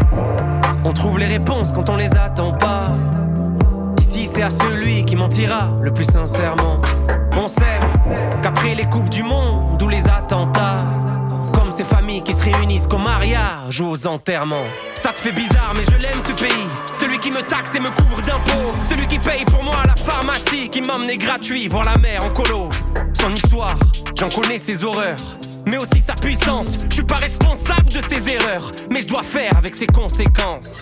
on trouve les réponses quand on les attend pas. Ici, c'est à celui qui mentira le plus sincèrement. On sait qu'après les coupes du monde ou les attentats, comme ces familles qui se réunissent qu'au mariage ou aux enterrements. Ça te fait bizarre mais je l'aime ce pays. Celui qui me taxe et me couvre d'impôts. Celui qui paye pour moi à la pharmacie, qui m'emmenait gratuit voir la mer en colo. Son histoire, j'en connais ses horreurs, mais aussi sa puissance. Je suis pas responsable de ses erreurs, mais je dois faire avec ses conséquences.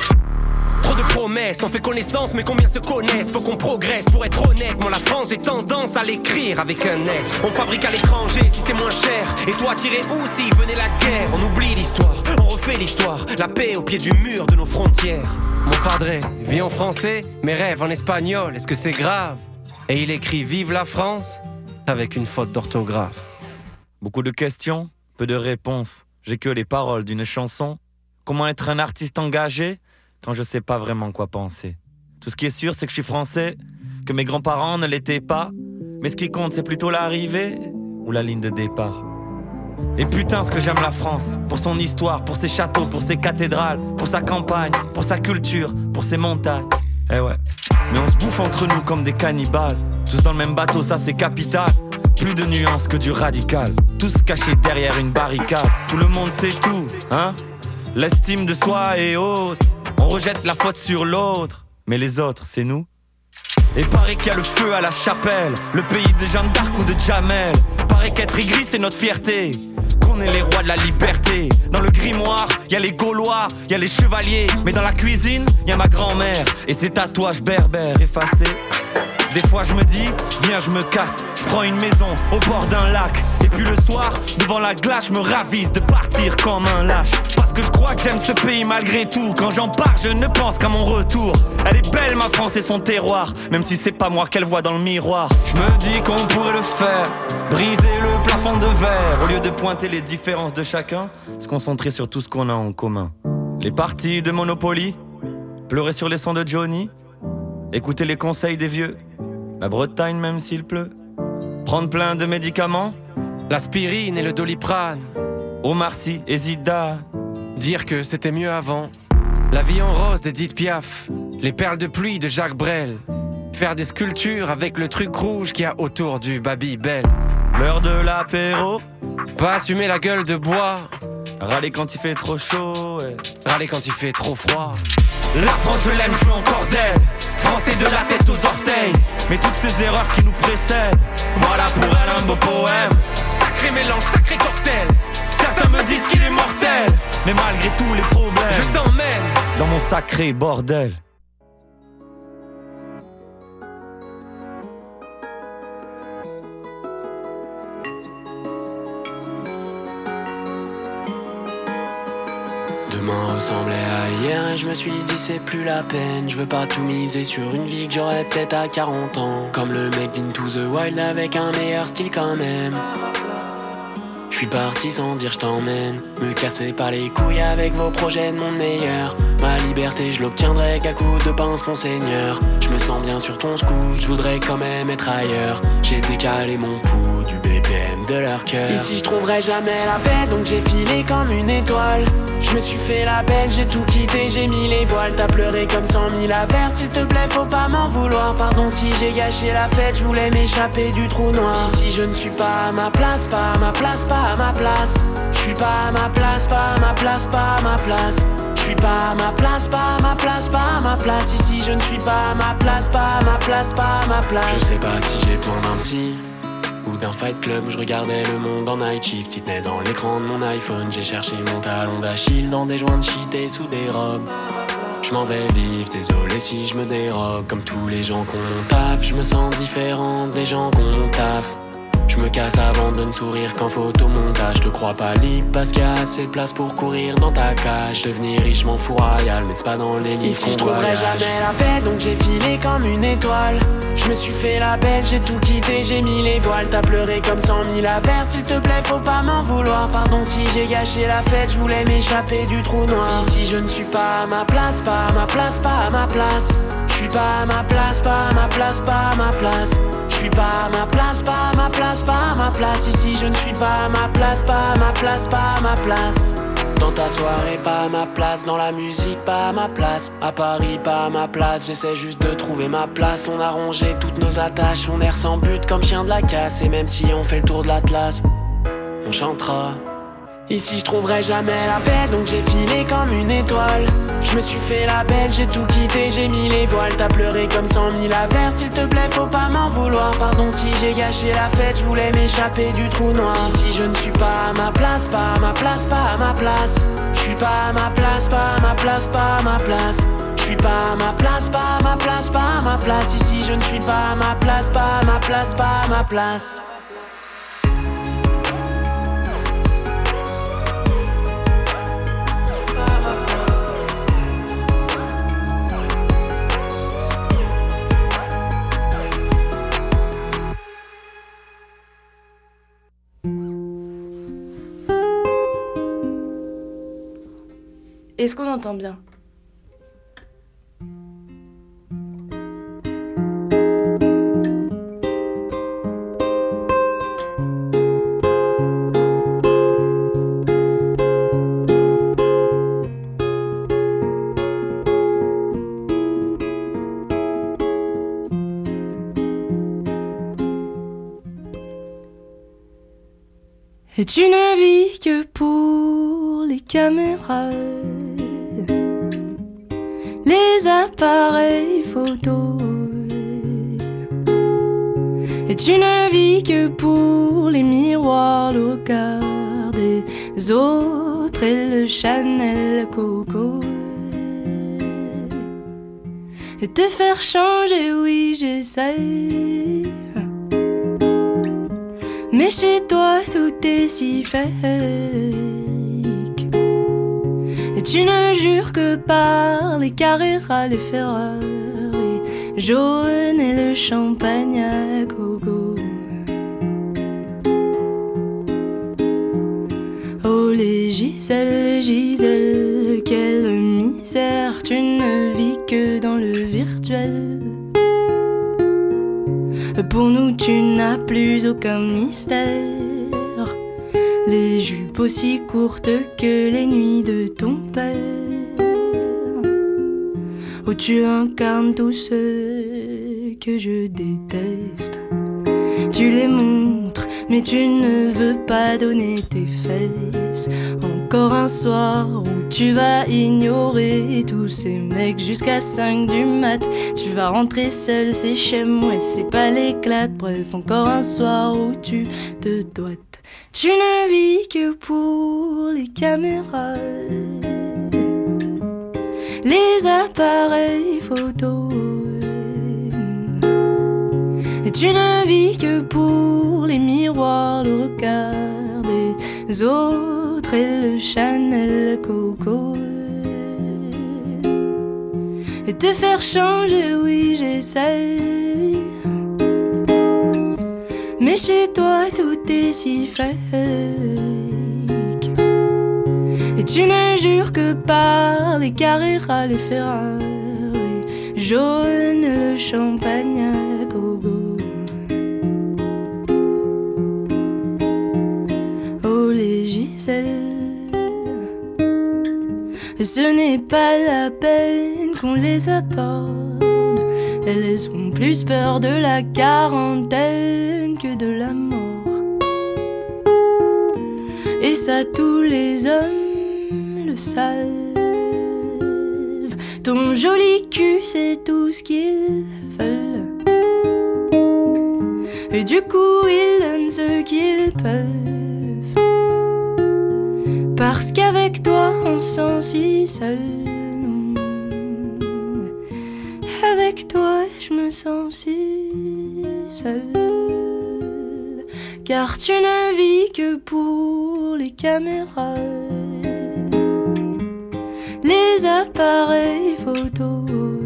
Trop de promesses, on fait connaissance, mais combien se connaissent? Faut qu'on progresse, pour être honnête, moi la France j'ai tendance à l'écrire avec un S. On fabrique à l'étranger si c'est moins cher. Et toi t'irais où si venait la guerre? On oublie l'histoire, on refait l'histoire. La paix au pied du mur de nos frontières. Mon padré vit en français, mes rêves en espagnol, est-ce que c'est grave? Et il écrit vive la France avec une faute d'orthographe. Beaucoup de questions, peu de réponses. J'ai que les paroles d'une chanson. Comment être un artiste engagé quand je sais pas vraiment quoi penser? Tout ce qui est sûr, c'est que je suis français, que mes grands-parents ne l'étaient pas. Mais ce qui compte, c'est plutôt l'arrivée ou la ligne de départ. Et putain, ce que j'aime la France, pour son histoire, pour ses châteaux, pour ses cathédrales, pour sa campagne, pour sa culture, pour ses montagnes. Eh ouais, mais on se bouffe entre nous comme des cannibales. Tous dans le même bateau, ça c'est capital. Plus de nuances que du radical. Tous cachés derrière une barricade. Tout le monde sait tout, hein? L'estime de soi est haute. On rejette la faute sur l'autre, mais les autres, c'est nous. Et paraît qu'il y a le feu à la chapelle, le pays de Jeanne d'Arc ou de Jamel. Paraît qu'être aigri, c'est notre fierté, qu'on est les rois de la liberté. Dans le grimoire, y a les Gaulois, y a les chevaliers. Mais dans la cuisine, y a ma grand-mère et ses tatouages berbères effacés. Des fois je me dis, viens je me casse, je prends une maison au bord d'un lac. Et puis le soir, devant la glace, je me ravise de partir comme un lâche. Parce que je crois que j'aime ce pays malgré tout. Quand j'en pars, je ne pense qu'à mon retour. Elle est belle ma France et son terroir, même si c'est pas moi qu'elle voit dans le miroir. Je me dis qu'on pourrait le faire, briser le plafond de verre. Au lieu de pointer les différences de chacun, se concentrer sur tout ce qu'on a en commun. Les parties de Monopoly, pleurer sur les sons de Johnny, écouter les conseils des vieux, la Bretagne même s'il pleut, prendre plein de médicaments, l'aspirine et le Doliprane, Omar Sy et Zidane, dire que c'était mieux avant, la vie en rose d'Edith Piaf, les perles de pluie de Jacques Brel, faire des sculptures avec le truc rouge qu'il y a autour du Babybel. L'heure de l'apéro, pas assumer la gueule de bois, râler quand il fait trop chaud, ouais. Râler quand il fait trop froid. La France je l'aime, je veux encore d'elle, français de la tête aux orteils. Mais toutes ces erreurs qui nous précèdent, voilà pour elle un beau poème. Sacré mélange, sacré cocktail. Certains me disent qu'il est mortel, mais malgré tous les problèmes, je t'emmène dans mon sacré bordel. Demain ressemblait à hier et je me suis dit c'est plus la peine. Je veux pas tout miser sur une vie que j'aurais peut-être à quarante ans. Comme le mec d'Into the Wild avec un meilleur style quand même. Je suis parti sans dire je t'emmène. Me casser pas les couilles avec vos projets de monde meilleur. Ma liberté je l'obtiendrai qu'à coup de pince mon seigneur. Je me sens bien sur ton scoot, je voudrais quand même être ailleurs. J'ai décalé mon pouls du B P M de leur cœur. Ici je trouverai jamais la paix donc j'ai filé comme une étoile. Je me suis fait la belle, j'ai tout quitté, j'ai mis les voiles. T'as pleuré comme cent mille affaires, s'il te plaît faut pas m'en vouloir. Pardon si j'ai gâché la fête, je voulais m'échapper du trou noir. Ici je ne suis pas à ma place, pas à ma place, pas pas à ma place. Je suis pas à ma place, pas à ma place, pas à ma place. Je suis pas à ma place, pas à ma place, pas à ma place. Ici je ne suis pas à ma place, pas à ma place, pas à ma place. Je sais pas si j'ai besoin d'un petit ou d'un fight club. Je regardais le monde en night shift. Il tenait dans l'écran de mon iPhone. J'ai cherché mon talon d'Achille dans des joints de shit et sous des robes. Je m'en vais vivre, désolé si je me dérobe. Comme tous les gens qu'on taffe, je me sens différent des gens qu'on taffe. Je me casse avant de ne sourire qu'en photomontage. Te crois pas libre parce qu'il y a assez de place pour courir dans ta cage. Devenir riche m'en fous royal, mais c'est pas dans les livres. Ici je trouverai jamais la paix, donc j'ai filé comme une étoile. Je me suis fait la belle, j'ai tout quitté, j'ai mis les voiles. T'as pleuré comme cent mille affaires, s'il te plaît faut pas m'en vouloir. Pardon si j'ai gâché la fête, je voulais m'échapper du trou noir. Ici je ne suis pas à ma place, pas à ma place, pas à ma place. Je suis pas à ma place, pas à ma place, pas à ma place. Je suis pas à ma place, pas à ma place, pas à ma place. Ici je ne suis pas à ma place, pas à ma place, pas à ma place. Dans ta soirée, pas à ma place. Dans la musique, pas à ma place. À Paris, pas à ma place. J'essaie juste de trouver ma place. On a rangé toutes nos attaches. On erre sans but comme chien de la casse. Et même si on fait le tour de l'Atlas, on chantera. Ici je trouverai jamais la paix, donc j'ai filé comme une étoile. Je me suis fait la belle, j'ai tout quitté, j'ai mis les voiles. T'as pleuré comme cent mille affaires, s'il te plaît faut pas m'en vouloir. Pardon si j'ai gâché la fête, je voulais m'échapper du trou noir. Ici je ne suis pas à ma place, pas à ma place, pas à ma place. Je suis pas à ma place, pas à ma place, pas à ma place. Je suis pas à ma place, pas à ma place, pas à ma place. Ici je ne suis pas à ma place, pas à ma place, pas à ma place. Est-ce qu'on entend bien ? Et tu ne vis que pour les caméras, les appareils photos. Et tu ne vis que pour les miroirs, le regard des autres et le Chanel Coco. Et te faire changer, oui j'essaye. Mais chez toi tout est si fake. Et tu ne jures que par les Carrera, les Ferrari jaunes et le champagne à gogo. Oh les Gisèle, les Gisèle, quelle misère. Tu ne vis que dans le virtuel. Pour nous tu n'as plus aucun mystère. Les jupes aussi courtes que les nuits de ton père. Oh tu incarnes tout ce que je déteste. Tu les montres mais tu ne veux pas donner tes fesses. Encore un soir où tu vas ignorer tous ces mecs jusqu'à cinq du mat. Tu vas rentrer seul, c'est chez moi, c'est pas l'éclate. Bref, encore un soir où tu te doites. Tu ne vis que pour les caméras, les appareils photos. Et tu ne vis que pour les miroirs, le regard des autres et le Chanel Coco. Et te faire changer, oui j'essaye. Mais chez toi tout est si fake. Et tu ne jures que par les Carrera, les Ferrari jaunes et le champagne à gogo. Oh les Gisèle, ce n'est pas la peine qu'on les accorde. Elles ont plus peur de la quarantaine que de la mort. Et ça tous les hommes le savent. Ton joli cul c'est tout ce qu'ils veulent. Et du coup ils donnent ce qu'ils peuvent. Parce qu'avec toi on se sent si seul. Avec toi je me sens si seul. Car tu ne vis que pour les caméras, les appareils photo.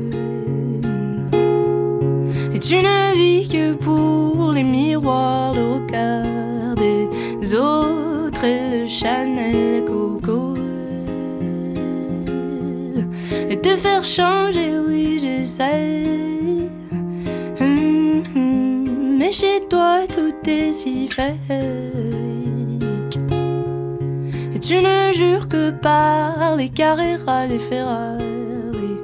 Et tu ne vis que pour les miroirs, le regard des autres et le Chanel Coco. Et te faire changer, oui j'essaie. Hum, hum, mais chez toi tout est si fake. Et tu ne jures que par les Carrera, les Ferrari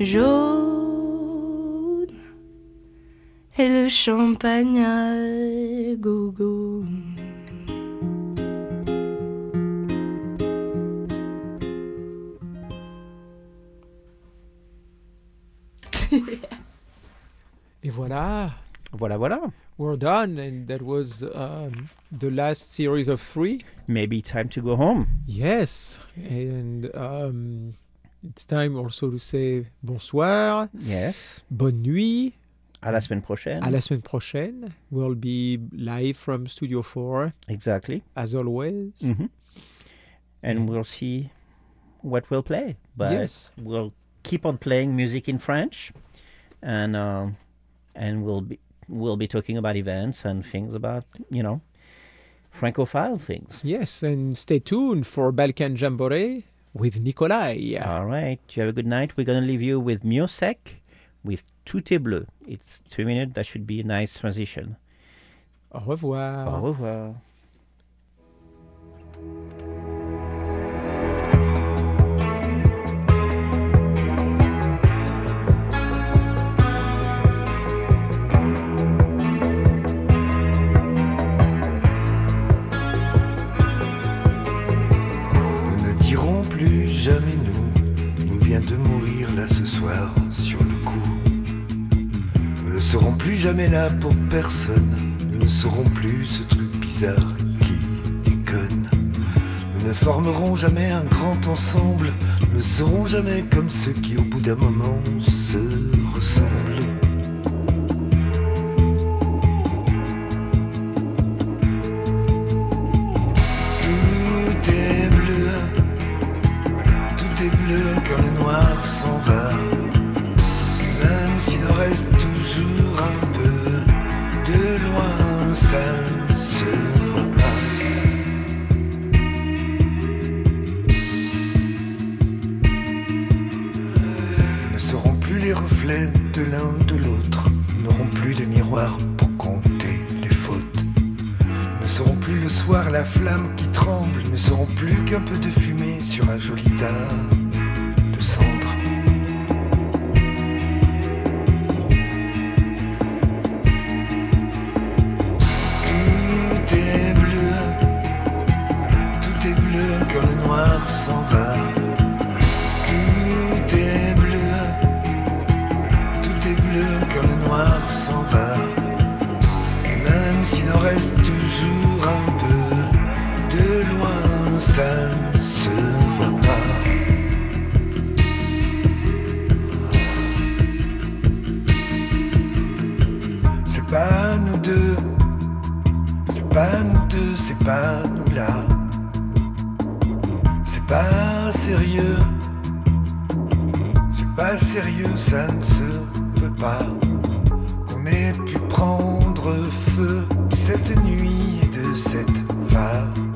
jaunes et le champagne à gogo. Et voilà. Voilà, voilà. We're done, and that was um, the last series of three. Maybe time to go home. Yes, and um, it's time also to say bonsoir. Yes. Bonne nuit. À la semaine prochaine. À la semaine prochaine. We'll be live from Studio four. Exactly. As always. Mm-hmm. And mm. we'll see what we'll play. But yes. We'll keep on playing music in French, and uh, and we'll be we'll be talking about events and things about, you know, Francophile things. Yes, and stay tuned for Balkan Jamboree with Nikolai. All right. You have a good night. We're going to leave you with Miosek with Tout est bleu. It's two minutes. That should be a nice transition. Au revoir. Au revoir. Jamais nous, nous vient de mourir là ce soir sur le coup. Nous ne serons plus jamais là pour personne. Nous ne serons plus ce truc bizarre qui déconne. Nous ne formerons jamais un grand ensemble. Nous ne serons jamais comme ceux qui au bout d'un moment se ressemblent. Quand le noir s'en va, même s'il en reste toujours un peu, de loin ça ne se voit pas. Nous ne serons plus les reflets de l'un de l'autre, nous n'aurons plus de miroir pour compter les fautes. Nous ne serons plus le soir la flamme qui tremble, nous ne serons plus qu'un peu de fumée sur un joli tas de cendres. Tout est bleu, tout est bleu quand le noir s'en va. Tout est bleu, tout est bleu quand le noir s'en va. Et même s'il en reste toujours un peu, de loin ça ne se voit pas. C'est pas nous deux, c'est pas nous deux, c'est pas nous là. C'est pas sérieux, c'est pas sérieux, ça ne se peut pas. Qu'on ait pu prendre feu cette nuit de cette phase.